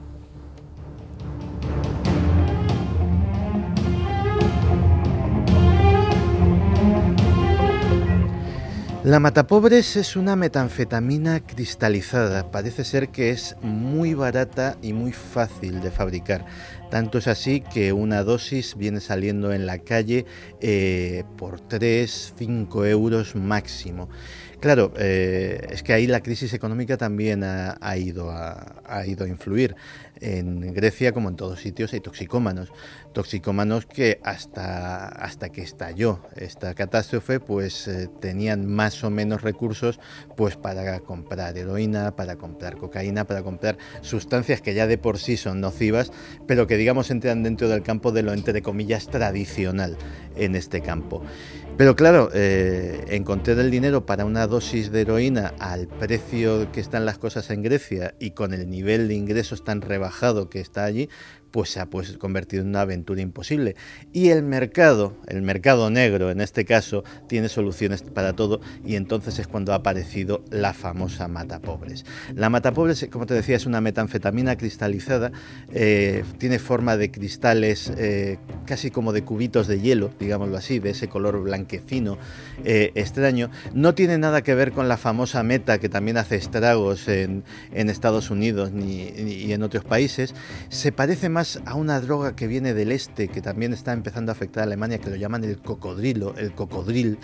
La matapobres es una metanfetamina cristalizada, parece ser que es muy barata y muy fácil de fabricar. Tanto es así que una dosis viene saliendo en la calle eh, por tres, cinco euros máximo. Claro, eh, es que ahí la crisis económica también ha, ha, ido a, ha ido a influir. En Grecia, como en todos sitios, hay toxicómanos. Toxicómanos que hasta, hasta que estalló esta catástrofe, pues eh, tenían más o menos recursos pues para comprar heroína, para comprar cocaína, para comprar sustancias que ya de por sí son nocivas, pero que digamos entran dentro del campo de lo entre comillas tradicional en este campo. Pero claro, eh, encontrar el dinero para una dosis de heroína al precio que están las cosas en Grecia y con el nivel de ingresos tan rebajado que está allí, pues se ha pues, convertido en una aventura imposible. Y el mercado, el mercado negro en este caso, tiene soluciones para todo, y entonces es cuando ha aparecido la famosa matapobres. La matapobres, como te decía, es una metanfetamina cristalizada, eh, tiene forma de cristales eh, casi como de cubitos de hielo, digámoslo así, de ese color blanquecino eh, extraño. No tiene nada que ver con la famosa meta que también hace estragos en, en Estados Unidos ni, ni, y en otros países. Se parece más a una droga que viene del este, que también está empezando a afectar a Alemania, que lo llaman el cocodrilo, el cocodril,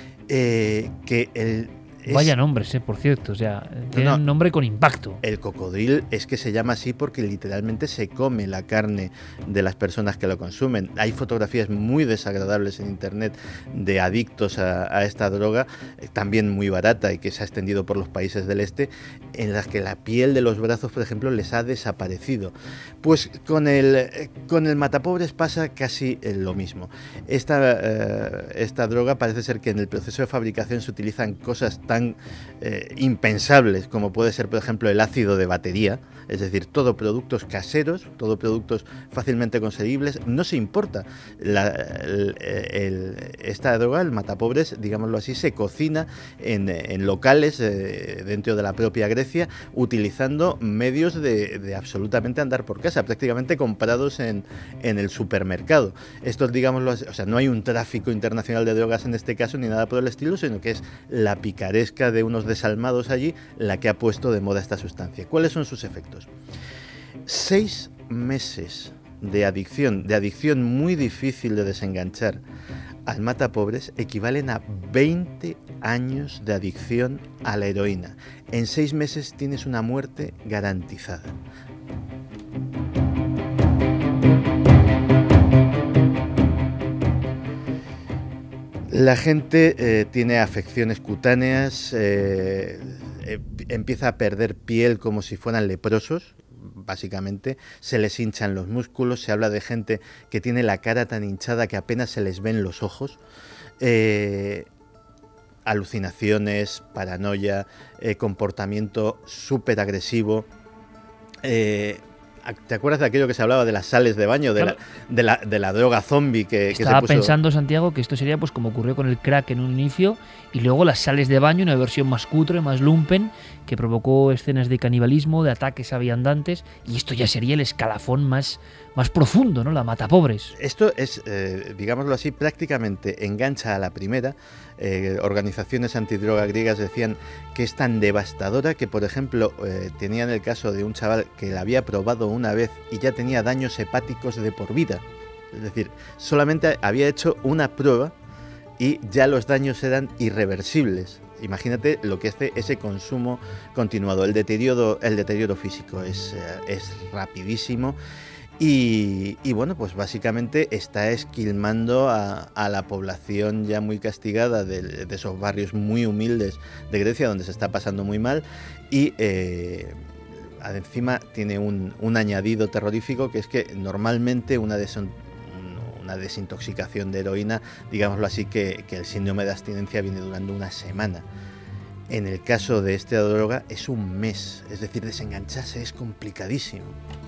eh, que el Es... Vaya nombres, eh, por cierto, o sea, tiene no, no, un nombre con impacto. El cocodril es que se llama así porque literalmente se come la carne de las personas que lo consumen. Hay fotografías muy desagradables en internet de adictos a, a esta droga, eh, también muy barata y que se ha extendido por los países del este, en las que la piel de los brazos, por ejemplo, les ha desaparecido. Pues con el, eh, con el matapobres pasa casi eh, lo mismo. Esta, eh, esta droga parece ser que en el proceso de fabricación se utilizan cosas tan tan eh, impensables como puede ser, por ejemplo, el ácido de batería, es decir, todo productos caseros, todo productos fácilmente conseguibles, no se importa. La, el, el, esta droga, el matapobres, digámoslo así, se cocina en, en locales eh, dentro de la propia Grecia, utilizando medios de, de absolutamente andar por casa, prácticamente comprados en, en el supermercado. Esto, digámoslo así, o sea, no hay un tráfico internacional de drogas en este caso, ni nada por el estilo, sino que es la picaresca de unos desalmados allí la que ha puesto de moda esta sustancia. ¿Cuáles son sus efectos? Seis meses de adicción, de adicción muy difícil de desenganchar al matapobres, equivalen a veinte años de adicción a la heroína. En seis meses tienes una muerte garantizada. La gente eh, tiene afecciones cutáneas, eh, eh, empieza a perder piel como si fueran leprosos, básicamente, se les hinchan los músculos, se habla de gente que tiene la cara tan hinchada que apenas se les ven los ojos, eh, alucinaciones, paranoia, eh, comportamiento súper agresivo. Eh, ¿Te acuerdas de aquello que se hablaba de las sales de baño, de, claro. la, de, la, de la droga zombie que, que se puso? Estaba pensando, Santiago, que esto sería pues como ocurrió con el crack en un inicio, y luego las sales de baño, una versión más cutre, más lumpen, que provocó escenas de canibalismo, de ataques a viandantes, y esto ya sería el escalafón más, más profundo, ¿no? La matapobres. Esto es, eh, digámoslo así, prácticamente engancha a la primera. Eh, organizaciones antidroga griegas decían que es tan devastadora que, por ejemplo, eh, tenían el caso de un chaval que la había probado una vez y ya tenía daños hepáticos de por vida. Es decir, solamente había hecho una prueba y ya los daños eran irreversibles. Imagínate lo que hace ese consumo continuado. El deterioro, el deterioro físico es, eh, es rapidísimo. Y, y bueno, pues básicamente está esquilmando a, a la población ya muy castigada de, de esos barrios muy humildes de Grecia, donde se está pasando muy mal, y eh, encima tiene un, un añadido terrorífico, que es que normalmente una, deson, una desintoxicación de heroína, digámoslo así, que, que el síndrome de abstinencia viene durando una semana. En el caso de esta droga es un mes, es decir, desengancharse es complicadísimo.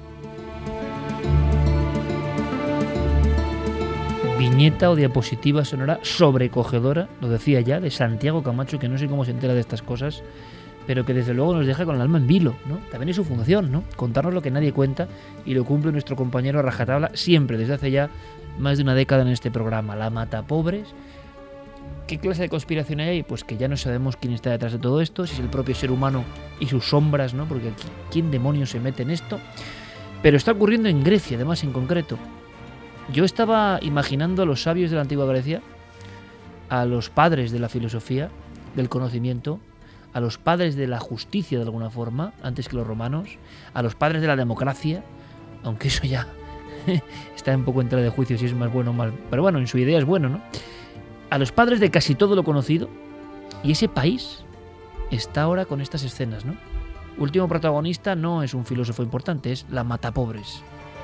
Viñeta o diapositiva sonora sobrecogedora, lo decía ya, de Santiago Camacho, que no sé cómo se entera de estas cosas, pero que desde luego nos deja con el alma en vilo, ¿no? También es su función, ¿no? Contarnos lo que nadie cuenta, y lo cumple nuestro compañero a rajatabla siempre, desde hace ya más de una década en este programa. La matapobres. ¿Qué clase de conspiración hay ahí? Pues que ya no sabemos quién está detrás de todo esto, si es el propio ser humano y sus sombras, ¿no? Porque aquí, ¿quién demonios se mete en esto? Pero está ocurriendo en Grecia, además, en concreto. Yo estaba imaginando a los sabios de la antigua Grecia, a los padres de la filosofía, del conocimiento, a los padres de la justicia de alguna forma, antes que los romanos, a los padres de la democracia, aunque eso ya está un poco en tela de juicio si es más bueno o mal, pero bueno, en su idea es bueno, ¿no? A los padres de casi todo lo conocido, y ese país está ahora con estas escenas, ¿no? Último protagonista no es un filósofo importante, es la matapobres.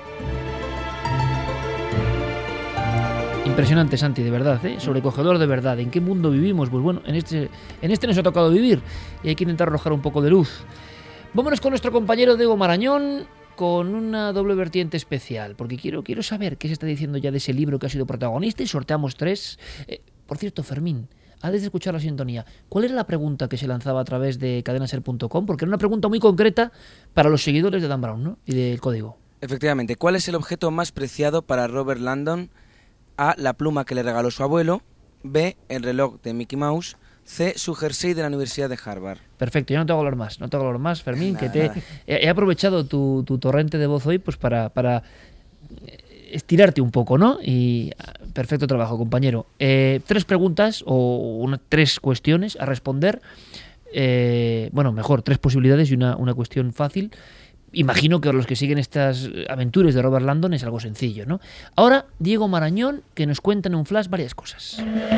Impresionante, Santi, de verdad, ¿eh? Sobrecogedor de verdad. ¿En qué mundo vivimos? Pues bueno, en este, en este nos ha tocado vivir y hay que intentar arrojar un poco de luz. Vámonos con nuestro compañero Diego Marañón con una doble vertiente especial, porque quiero, quiero saber qué se está diciendo ya de ese libro que ha sido protagonista y sorteamos tres. Eh, por cierto, Fermín, antes de escuchar la sintonía, ¿cuál era la pregunta que se lanzaba a través de cadena ser punto com? Porque era una pregunta muy concreta para los seguidores de Dan Brown, ¿no? Y del código. Efectivamente, ¿cuál es el objeto más preciado para Robert Landon? A, la pluma que le regaló su abuelo. B, el reloj de Mickey Mouse. C, su jersey de la Universidad de Harvard. Perfecto, yo no te hago hablar más, no te hago hablar más, Fermín, Nada, que te nada. he, he aprovechado tu, tu torrente de voz hoy pues para, para estirarte un poco, ¿no? Y perfecto trabajo, compañero. Eh, tres preguntas o una, tres cuestiones a responder. Eh, bueno, mejor, tres posibilidades y una, una cuestión fácil. Imagino que los que siguen estas aventuras de Robert Landon es algo sencillo, ¿no? Ahora, Diego Marañón, que nos cuenta en un flash varias cosas.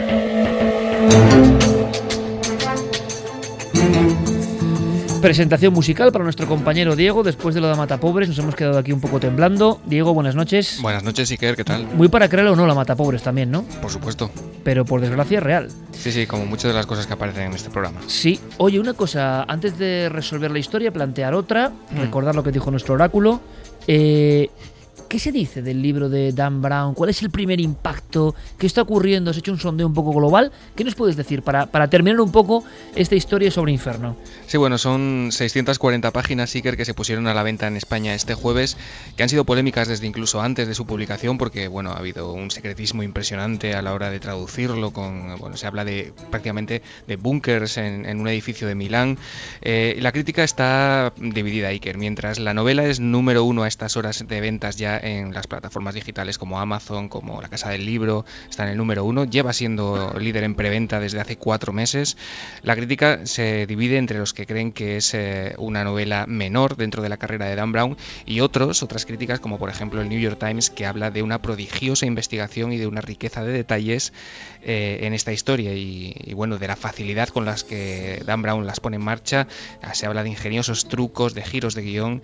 Presentación musical para nuestro compañero Diego. Después de lo de Matapobres nos hemos quedado aquí un poco temblando. Diego, buenas noches. Buenas noches, Iker, ¿qué tal? Muy para creerlo o no, la Matapobres también, ¿no? Por supuesto. Pero por desgracia es real. Sí, sí, como muchas de las cosas que aparecen en este programa. Sí. Oye, una cosa, antes de resolver la historia, plantear otra, mm. recordar lo que dijo nuestro oráculo. Eh... ¿Qué se dice del libro de Dan Brown? ¿Cuál es el primer impacto? ¿Qué está ocurriendo? ¿Has hecho un sondeo un poco global? ¿Qué nos puedes decir para, para terminar un poco esta historia sobre Inferno? Sí, bueno, son seiscientas cuarenta páginas, Iker, que se pusieron a la venta en España este jueves, que han sido polémicas desde incluso antes de su publicación, porque bueno, ha habido un secretismo impresionante a la hora de traducirlo. Con, bueno, se habla de prácticamente de búnkers en, en un edificio de Milán. Eh, la crítica está dividida, Iker. Mientras la novela es número uno a estas horas de ventas ya en las plataformas digitales como Amazon, como La Casa del Libro, está en el número uno, lleva siendo líder en preventa desde hace cuatro meses. La crítica se divide entre los que creen que es eh, una novela menor dentro de la carrera de Dan Brown y otros, otras críticas como por ejemplo el New York Times, que habla de una prodigiosa investigación y de una riqueza de detalles eh, en esta historia y, y bueno, de la facilidad con las que Dan Brown las pone en marcha. Se habla de ingeniosos trucos, de giros de guión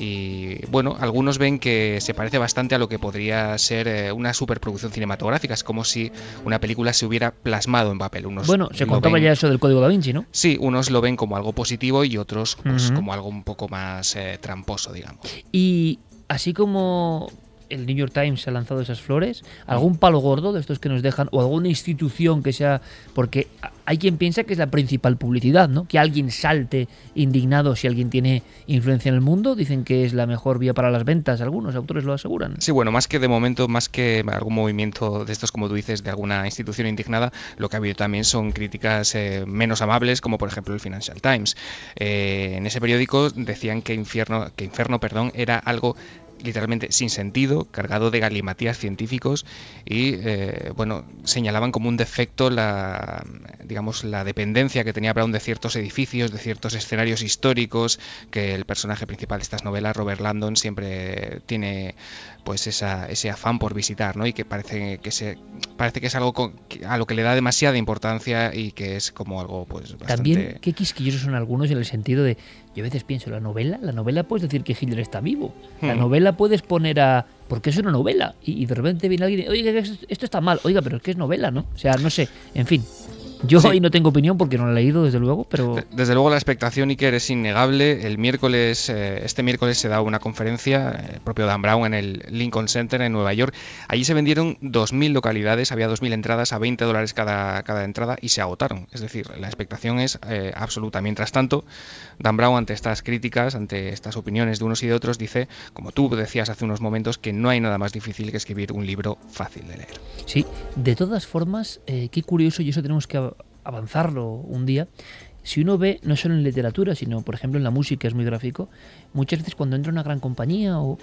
y bueno, algunos ven que se parece bastante a lo que podría ser eh, una superproducción cinematográfica. Es como si una película se hubiera plasmado en papel. Unos bueno, se contaba ven, ya eso del Código Da Vinci, ¿no? Sí, unos lo ven como algo positivo y otros pues, uh-huh. como algo un poco más eh, tramposo, digamos. Y así como el New York Times ha lanzado esas flores, ¿algún palo gordo de estos que nos dejan o alguna institución que sea? Porque hay quien piensa que es la principal publicidad, ¿no? Que alguien salte indignado si alguien tiene influencia en el mundo. Dicen que es la mejor vía para las ventas, algunos autores lo aseguran. Sí, bueno, más que de momento, más que algún movimiento de estos, como tú dices, de alguna institución indignada, lo que ha habido también son críticas eh, menos amables, como por ejemplo el Financial Times. Eh, en ese periódico decían que Infierno, que Inferno, perdón, era algo literalmente sin sentido, cargado de galimatías científicos y eh, bueno, señalaban como un defecto la digamos la dependencia que tenía Brown de ciertos edificios, de ciertos escenarios históricos que el personaje principal de estas novelas, Robert Landon, siempre tiene pues esa, ese afán por visitar, ¿no? Y que parece que se parece que es algo con, a lo que le da demasiada importancia y que es como algo pues bastante... También qué quisquillosos son algunos en el sentido de, yo a veces pienso, la novela, la novela puedes decir que Hitler está vivo, la hmm. novela puedes poner a... porque es una novela y, y de repente viene alguien y oiga, esto está mal, oiga, pero es que es novela, ¿no? O sea, no sé, en fin. Yo sí. ahí no tengo opinión porque no la he leído, desde luego, pero... Desde luego la expectación, Iker, es innegable. El miércoles, eh, este miércoles se da una conferencia, el propio Dan Brown, en el Lincoln Center en Nueva York. Allí se vendieron dos mil localidades, había dos mil entradas a veinte dólares cada, cada entrada y se agotaron. Es decir, la expectación es eh, absoluta. Mientras tanto, Dan Brown, ante estas críticas, ante estas opiniones de unos y de otros, dice, como tú decías hace unos momentos, que no hay nada más difícil que escribir un libro fácil de leer. Sí, de todas formas, eh, qué curioso, y eso tenemos que avanzarlo un día. Si uno ve, no solo en literatura, sino por ejemplo en la música, es muy gráfico, muchas veces cuando entra una gran compañía o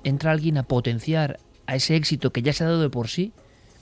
entra alguien a potenciar a ese éxito que ya se ha dado de por sí,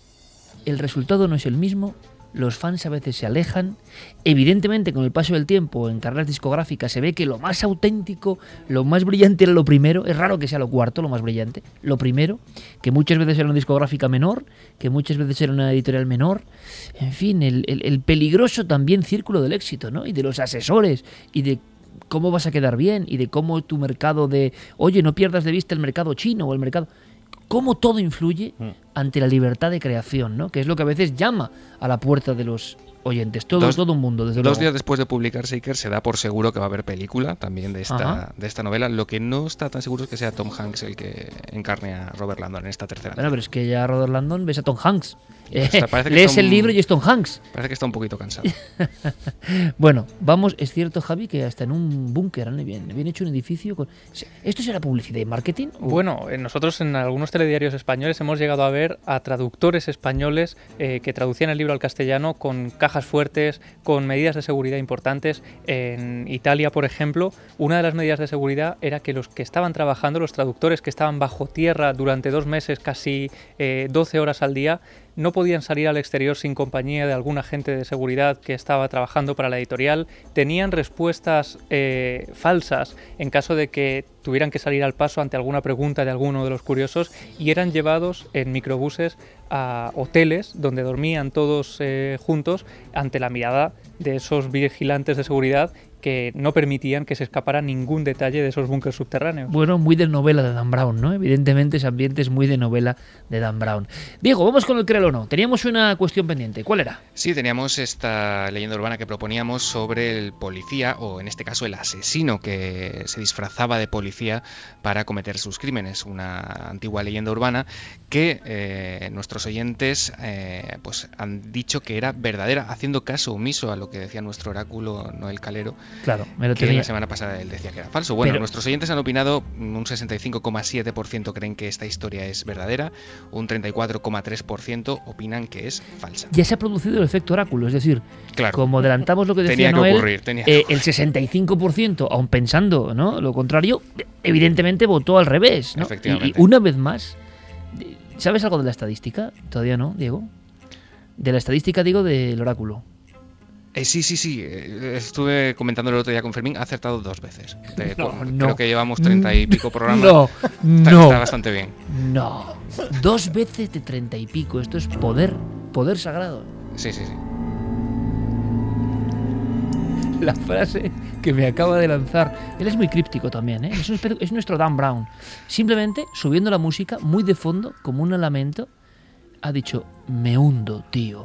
el resultado no es el mismo, los fans a veces se alejan. Evidentemente, con el paso del tiempo en carreras discográficas se ve que lo más auténtico, lo más brillante era lo primero. Es raro que sea lo cuarto, lo más brillante. Lo primero, que muchas veces era una discográfica menor, que muchas veces era una editorial menor. En fin, el, el, el peligroso también círculo del éxito, ¿no? Y de los asesores, y de cómo vas a quedar bien, y de cómo tu mercado de... Oye, no pierdas de vista el mercado chino o el mercado... Cómo todo influye ante la libertad de creación, ¿no? Que es lo que a veces llama a la puerta de los oyentes. Todo, dos, todo un mundo, desde Dos luego. días después de publicarse Iker, se da por seguro que va a haber película también de esta, de esta novela. Lo que no está tan seguro es que sea Tom Hanks el que encarne a Robert Landon en esta tercera. Bueno, pero es que ya Robert Landon ves a Tom Hanks. Eh, o sea, lees el un, libro y es Tom Hanks. Parece que está un poquito cansado. Bueno, vamos, es cierto, Javi, que hasta en un búnker han bien, bien hecho un edificio. Con... ¿Esto será publicidad y marketing? ¿O? Bueno, nosotros en algunos telediarios españoles hemos llegado a ver a traductores españoles eh, que traducían el libro al castellano con cajas fuertes, con medidas de seguridad importantes. En Italia, por ejemplo, una de las medidas de seguridad era que los que estaban trabajando, los traductores que estaban bajo tierra durante dos meses, casi eh, doce horas al día, no podían salir al exterior sin compañía de algún agente de seguridad que estaba trabajando para la editorial. Tenían respuestas eh, falsas en caso de que tuvieran que salir al paso ante alguna pregunta de alguno de los curiosos, y eran llevados en microbuses a hoteles donde dormían todos eh, juntos ante la mirada de esos vigilantes de seguridad que no permitían que se escapara ningún detalle de esos búnkers subterráneos. Bueno, muy de novela de Dan Brown, ¿no? Evidentemente ese ambiente es muy de novela de Dan Brown. Diego, vamos con el créelo o no. Teníamos una cuestión pendiente. ¿Cuál era? Sí, teníamos esta leyenda urbana que proponíamos sobre el policía, o en este caso el asesino que se disfrazaba de policía para cometer sus crímenes. Una antigua leyenda urbana que eh, nuestros oyentes eh, pues han dicho que era verdadera, haciendo caso omiso a lo que decía nuestro oráculo Noel Calero. Claro, me lo que tenía. la semana pasada él decía que era falso. Bueno, Pero... nuestros oyentes han opinado, un sesenta y cinco coma siete por ciento creen que esta historia es verdadera, un treinta y cuatro coma tres por ciento opinan que es falsa. Ya se ha producido el efecto oráculo, es decir, claro, como adelantamos lo que decía tenía que Noel, ocurrir, tenía eh, que el sesenta y cinco por ciento, aun pensando, ¿no?, lo contrario, evidentemente votó al revés, ¿no? Efectivamente. Y, y una vez más, ¿sabes algo de la estadística? Todavía no, Diego. De la estadística, digo, del oráculo. Eh, sí, sí, sí. Eh, estuve comentando el otro día con Fermín. Ha acertado dos veces. De, No, con, no. Creo que llevamos treinta y pico programas. No, está, no. Está bastante bien. No. Dos veces de treinta y pico. Esto es poder. Poder sagrado. Sí, sí, sí. La frase que me acaba de lanzar. Él es muy críptico también, ¿eh? Es, un, es nuestro Dan Brown. Simplemente, subiendo la música, muy de fondo, como un lamento, ha dicho: me hundo, tío.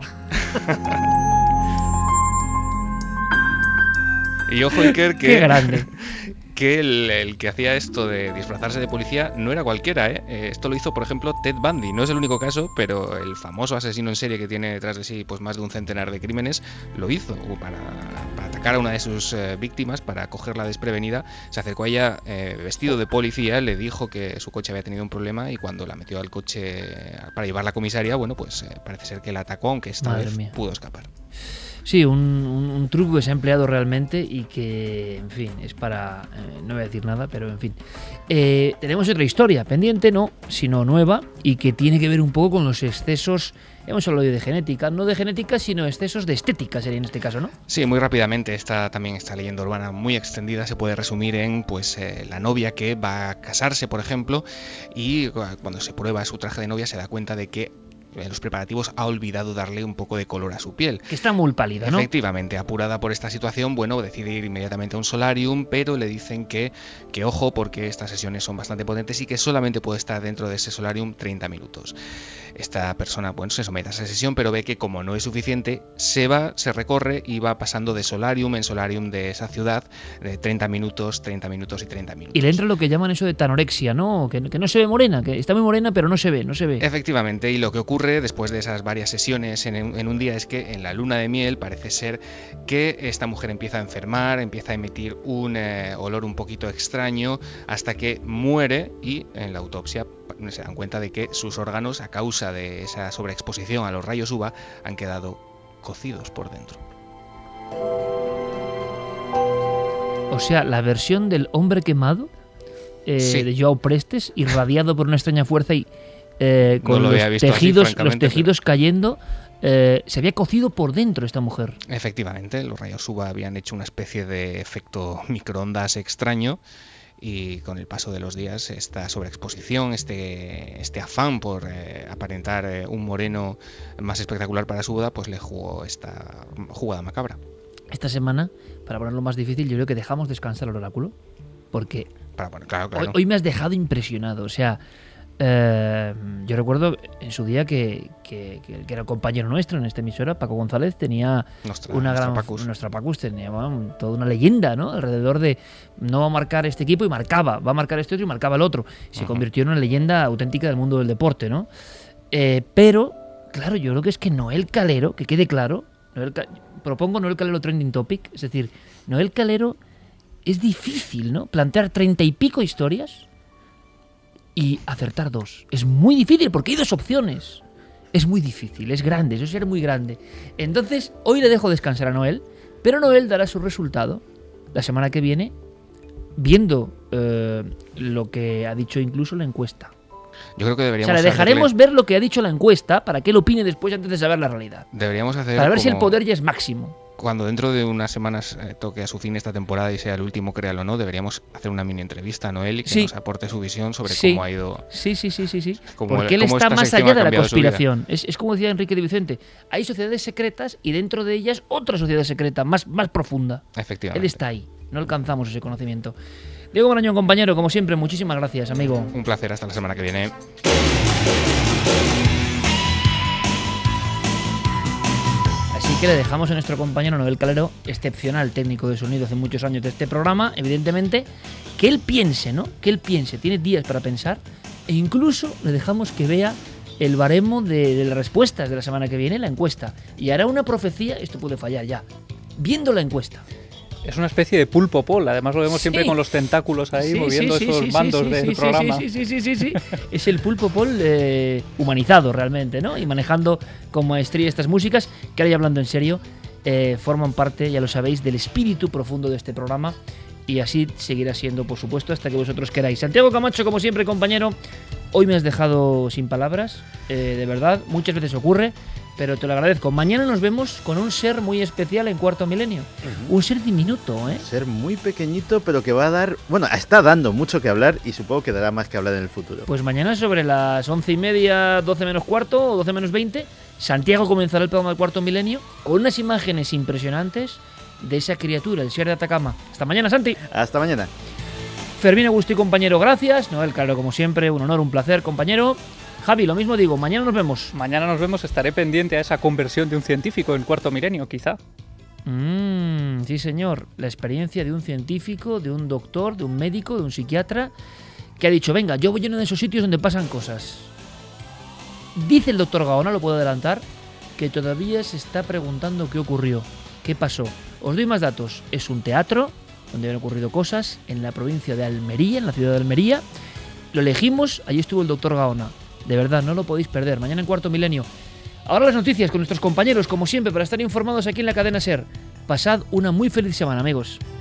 Y ojo, Iker, que, Qué grande. que el, el que hacía esto de disfrazarse de policía no era cualquiera, ¿eh? Eh, Esto lo hizo, por ejemplo, Ted Bundy. No es el único caso, pero el famoso asesino en serie que tiene detrás de sí pues más de un centenar de crímenes lo hizo para, para atacar a una de sus eh, víctimas, para cogerla desprevenida. Se acercó a ella eh, vestido de policía, le dijo que su coche había tenido un problema, y cuando la metió al coche para llevarla a la comisaría, bueno, pues eh, parece ser que la atacó, aunque esta Madre vez mía. pudo escapar. Sí, un, un, un truco que se ha empleado realmente y que, en fin, es para... Eh, no voy a decir nada, pero en fin. Eh, tenemos otra historia, pendiente no, sino nueva, y que tiene que ver un poco con los excesos. Hemos hablado de genética, no de genética, sino excesos de estética sería en este caso, ¿no? Sí, muy rápidamente, esta también esta leyenda urbana muy extendida se puede resumir en pues eh, la novia que va a casarse, por ejemplo, y cuando se prueba su traje de novia se da cuenta de que en los preparativos ha olvidado darle un poco de color a su piel. Que está muy pálida, ¿no? Efectivamente, apurada por esta situación, bueno, decide ir inmediatamente a un solarium, pero le dicen que, que ojo, porque estas sesiones son bastante potentes y que solamente puede estar dentro de ese solarium treinta minutos. Esta persona, bueno, se somete a esa sesión, pero ve que como no es suficiente, se va, se recorre y va pasando de solarium en solarium de esa ciudad, de treinta minutos, treinta minutos y treinta minutos. Y le entra lo que llaman eso de tanorexia, ¿no? Que, que no se ve morena, que está muy morena, pero no se ve, no se ve. Efectivamente, y lo que ocurre después de esas varias sesiones en, en un día es que en la luna de miel parece ser que esta mujer empieza a enfermar, empieza a emitir un eh, olor un poquito extraño, hasta que muere, y en la autopsia se dan cuenta de que sus órganos, a causa de esa sobreexposición a los rayos U V A, han quedado cocidos por dentro. O sea, la versión del hombre quemado eh, Sí. de Joao Prestes, irradiado por una extraña fuerza y eh, con No lo los había visto así, tejidos, los francamente, tejidos cayendo. Eh, se había cocido por dentro esta mujer. Efectivamente, los rayos U V A habían hecho una especie de efecto microondas extraño y con el paso de los días esta sobreexposición, este, este afán por eh, aparentar eh, un moreno más espectacular para su boda, pues le jugó esta jugada macabra. Esta semana, para ponerlo más difícil, yo creo que dejamos descansar al oráculo, porque Para, bueno, claro, claro. hoy, hoy me has dejado impresionado. O sea, eh, yo recuerdo en su día que, que, que, que era compañero nuestro en esta emisora, Paco González, tenía Nuestra- una nuestra gran Pacus. nuestra Pacus tenía bueno, toda una leyenda, ¿no? Alrededor de no va a marcar este equipo y marcaba, va a marcar este otro y marcaba el otro. Se Ujú. convirtió en una leyenda auténtica del mundo del deporte, ¿no? Eh, pero, claro, yo creo que es que Noel Calero, que quede claro, Noel Ca- propongo Noel Calero trending topic, es decir, Noel Calero es difícil, ¿no? Plantear treinta y pico historias y acertar dos. Es muy difícil porque hay dos opciones. Es muy difícil, es grande, eso es ser muy grande. Entonces, hoy le dejo descansar a Noel, pero Noel dará su resultado la semana que viene, viendo eh, lo que ha dicho incluso la encuesta. Yo creo que O deberíamos sea, le hacerle- dejaremos ver lo que ha dicho la encuesta para que él opine después antes de saber la realidad. deberíamos hacer Para ver si el como poder ya es máximo. cuando dentro de unas semanas eh, toque a su fin esta temporada y sea el último, créalo o no, deberíamos hacer una mini entrevista a Noel y que Sí. nos aporte su visión sobre Sí. cómo ha ido. Sí, sí, sí, sí, sí. Cómo- Porque él cómo está esta más sección allá ha de la cambiado su vida. conspiración. Es, es como decía Enrique de Vicente. Hay sociedades secretas y dentro de ellas otra sociedad secreta, más, más profunda. Efectivamente. Él está ahí. No alcanzamos ese conocimiento. Diego Marañón, compañero, como siempre, muchísimas gracias, amigo. Un placer, hasta la semana que viene. Así que le dejamos a nuestro compañero Noel Calero, excepcional técnico de sonido hace muchos años de este programa, evidentemente, que él piense, ¿no? Que él piense, tiene días para pensar, e incluso le dejamos que vea el baremo de, de las respuestas de la semana que viene, la encuesta, y hará una profecía, esto puede fallar ya, viendo la encuesta. Es una especie de pulpo pol, además lo vemos siempre Sí. con los tentáculos ahí Sí, moviendo sí, sí, esos sí, bandos sí, del sí, programa. Sí, sí, sí, sí, sí, sí. Es el pulpo Paul eh, humanizado realmente, ¿no? Y manejando con maestría estas músicas que ahora ya hablando en serio, eh, forman parte, ya lo sabéis, del espíritu profundo de este programa y así seguirá siendo, por supuesto, hasta que vosotros queráis. Santiago Camacho, como siempre, compañero, hoy me has dejado sin palabras, eh, de verdad, muchas veces ocurre, pero te lo agradezco. Mañana nos vemos con un ser muy especial en Cuarto Milenio. Un ser diminuto, ¿eh? Ser muy pequeñito, pero que va a dar, bueno, está dando mucho que hablar y supongo que dará más que hablar en el futuro. Pues mañana sobre las once y media, doce menos cuarto o doce menos veinte, Santiago comenzará el programa del Cuarto Milenio con unas imágenes impresionantes de esa criatura, el ser de Atacama. Hasta mañana, Santi. Hasta mañana. Fermín Augusto y compañero, gracias. Noel, claro, como siempre, un honor, un placer, compañero. Javi, lo mismo digo, mañana nos vemos. Mañana nos vemos, estaré pendiente a esa conversión de un científico en Cuarto Milenio, quizá. Mm, sí, señor. La experiencia de un científico, de un doctor, de un médico, de un psiquiatra, que ha dicho, venga, yo voy a uno de esos sitios donde pasan cosas. Dice el doctor Gaona, lo puedo adelantar, que todavía se está preguntando qué ocurrió, qué pasó. Os doy más datos. Es un teatro donde han ocurrido cosas en la provincia de Almería, en la ciudad de Almería. Lo elegimos, allí estuvo el doctor Gaona. De verdad, no lo podéis perder. Mañana en Cuarto Milenio. Ahora las noticias con nuestros compañeros, como siempre, para estar informados aquí en la cadena SER. Pasad una muy feliz semana, amigos.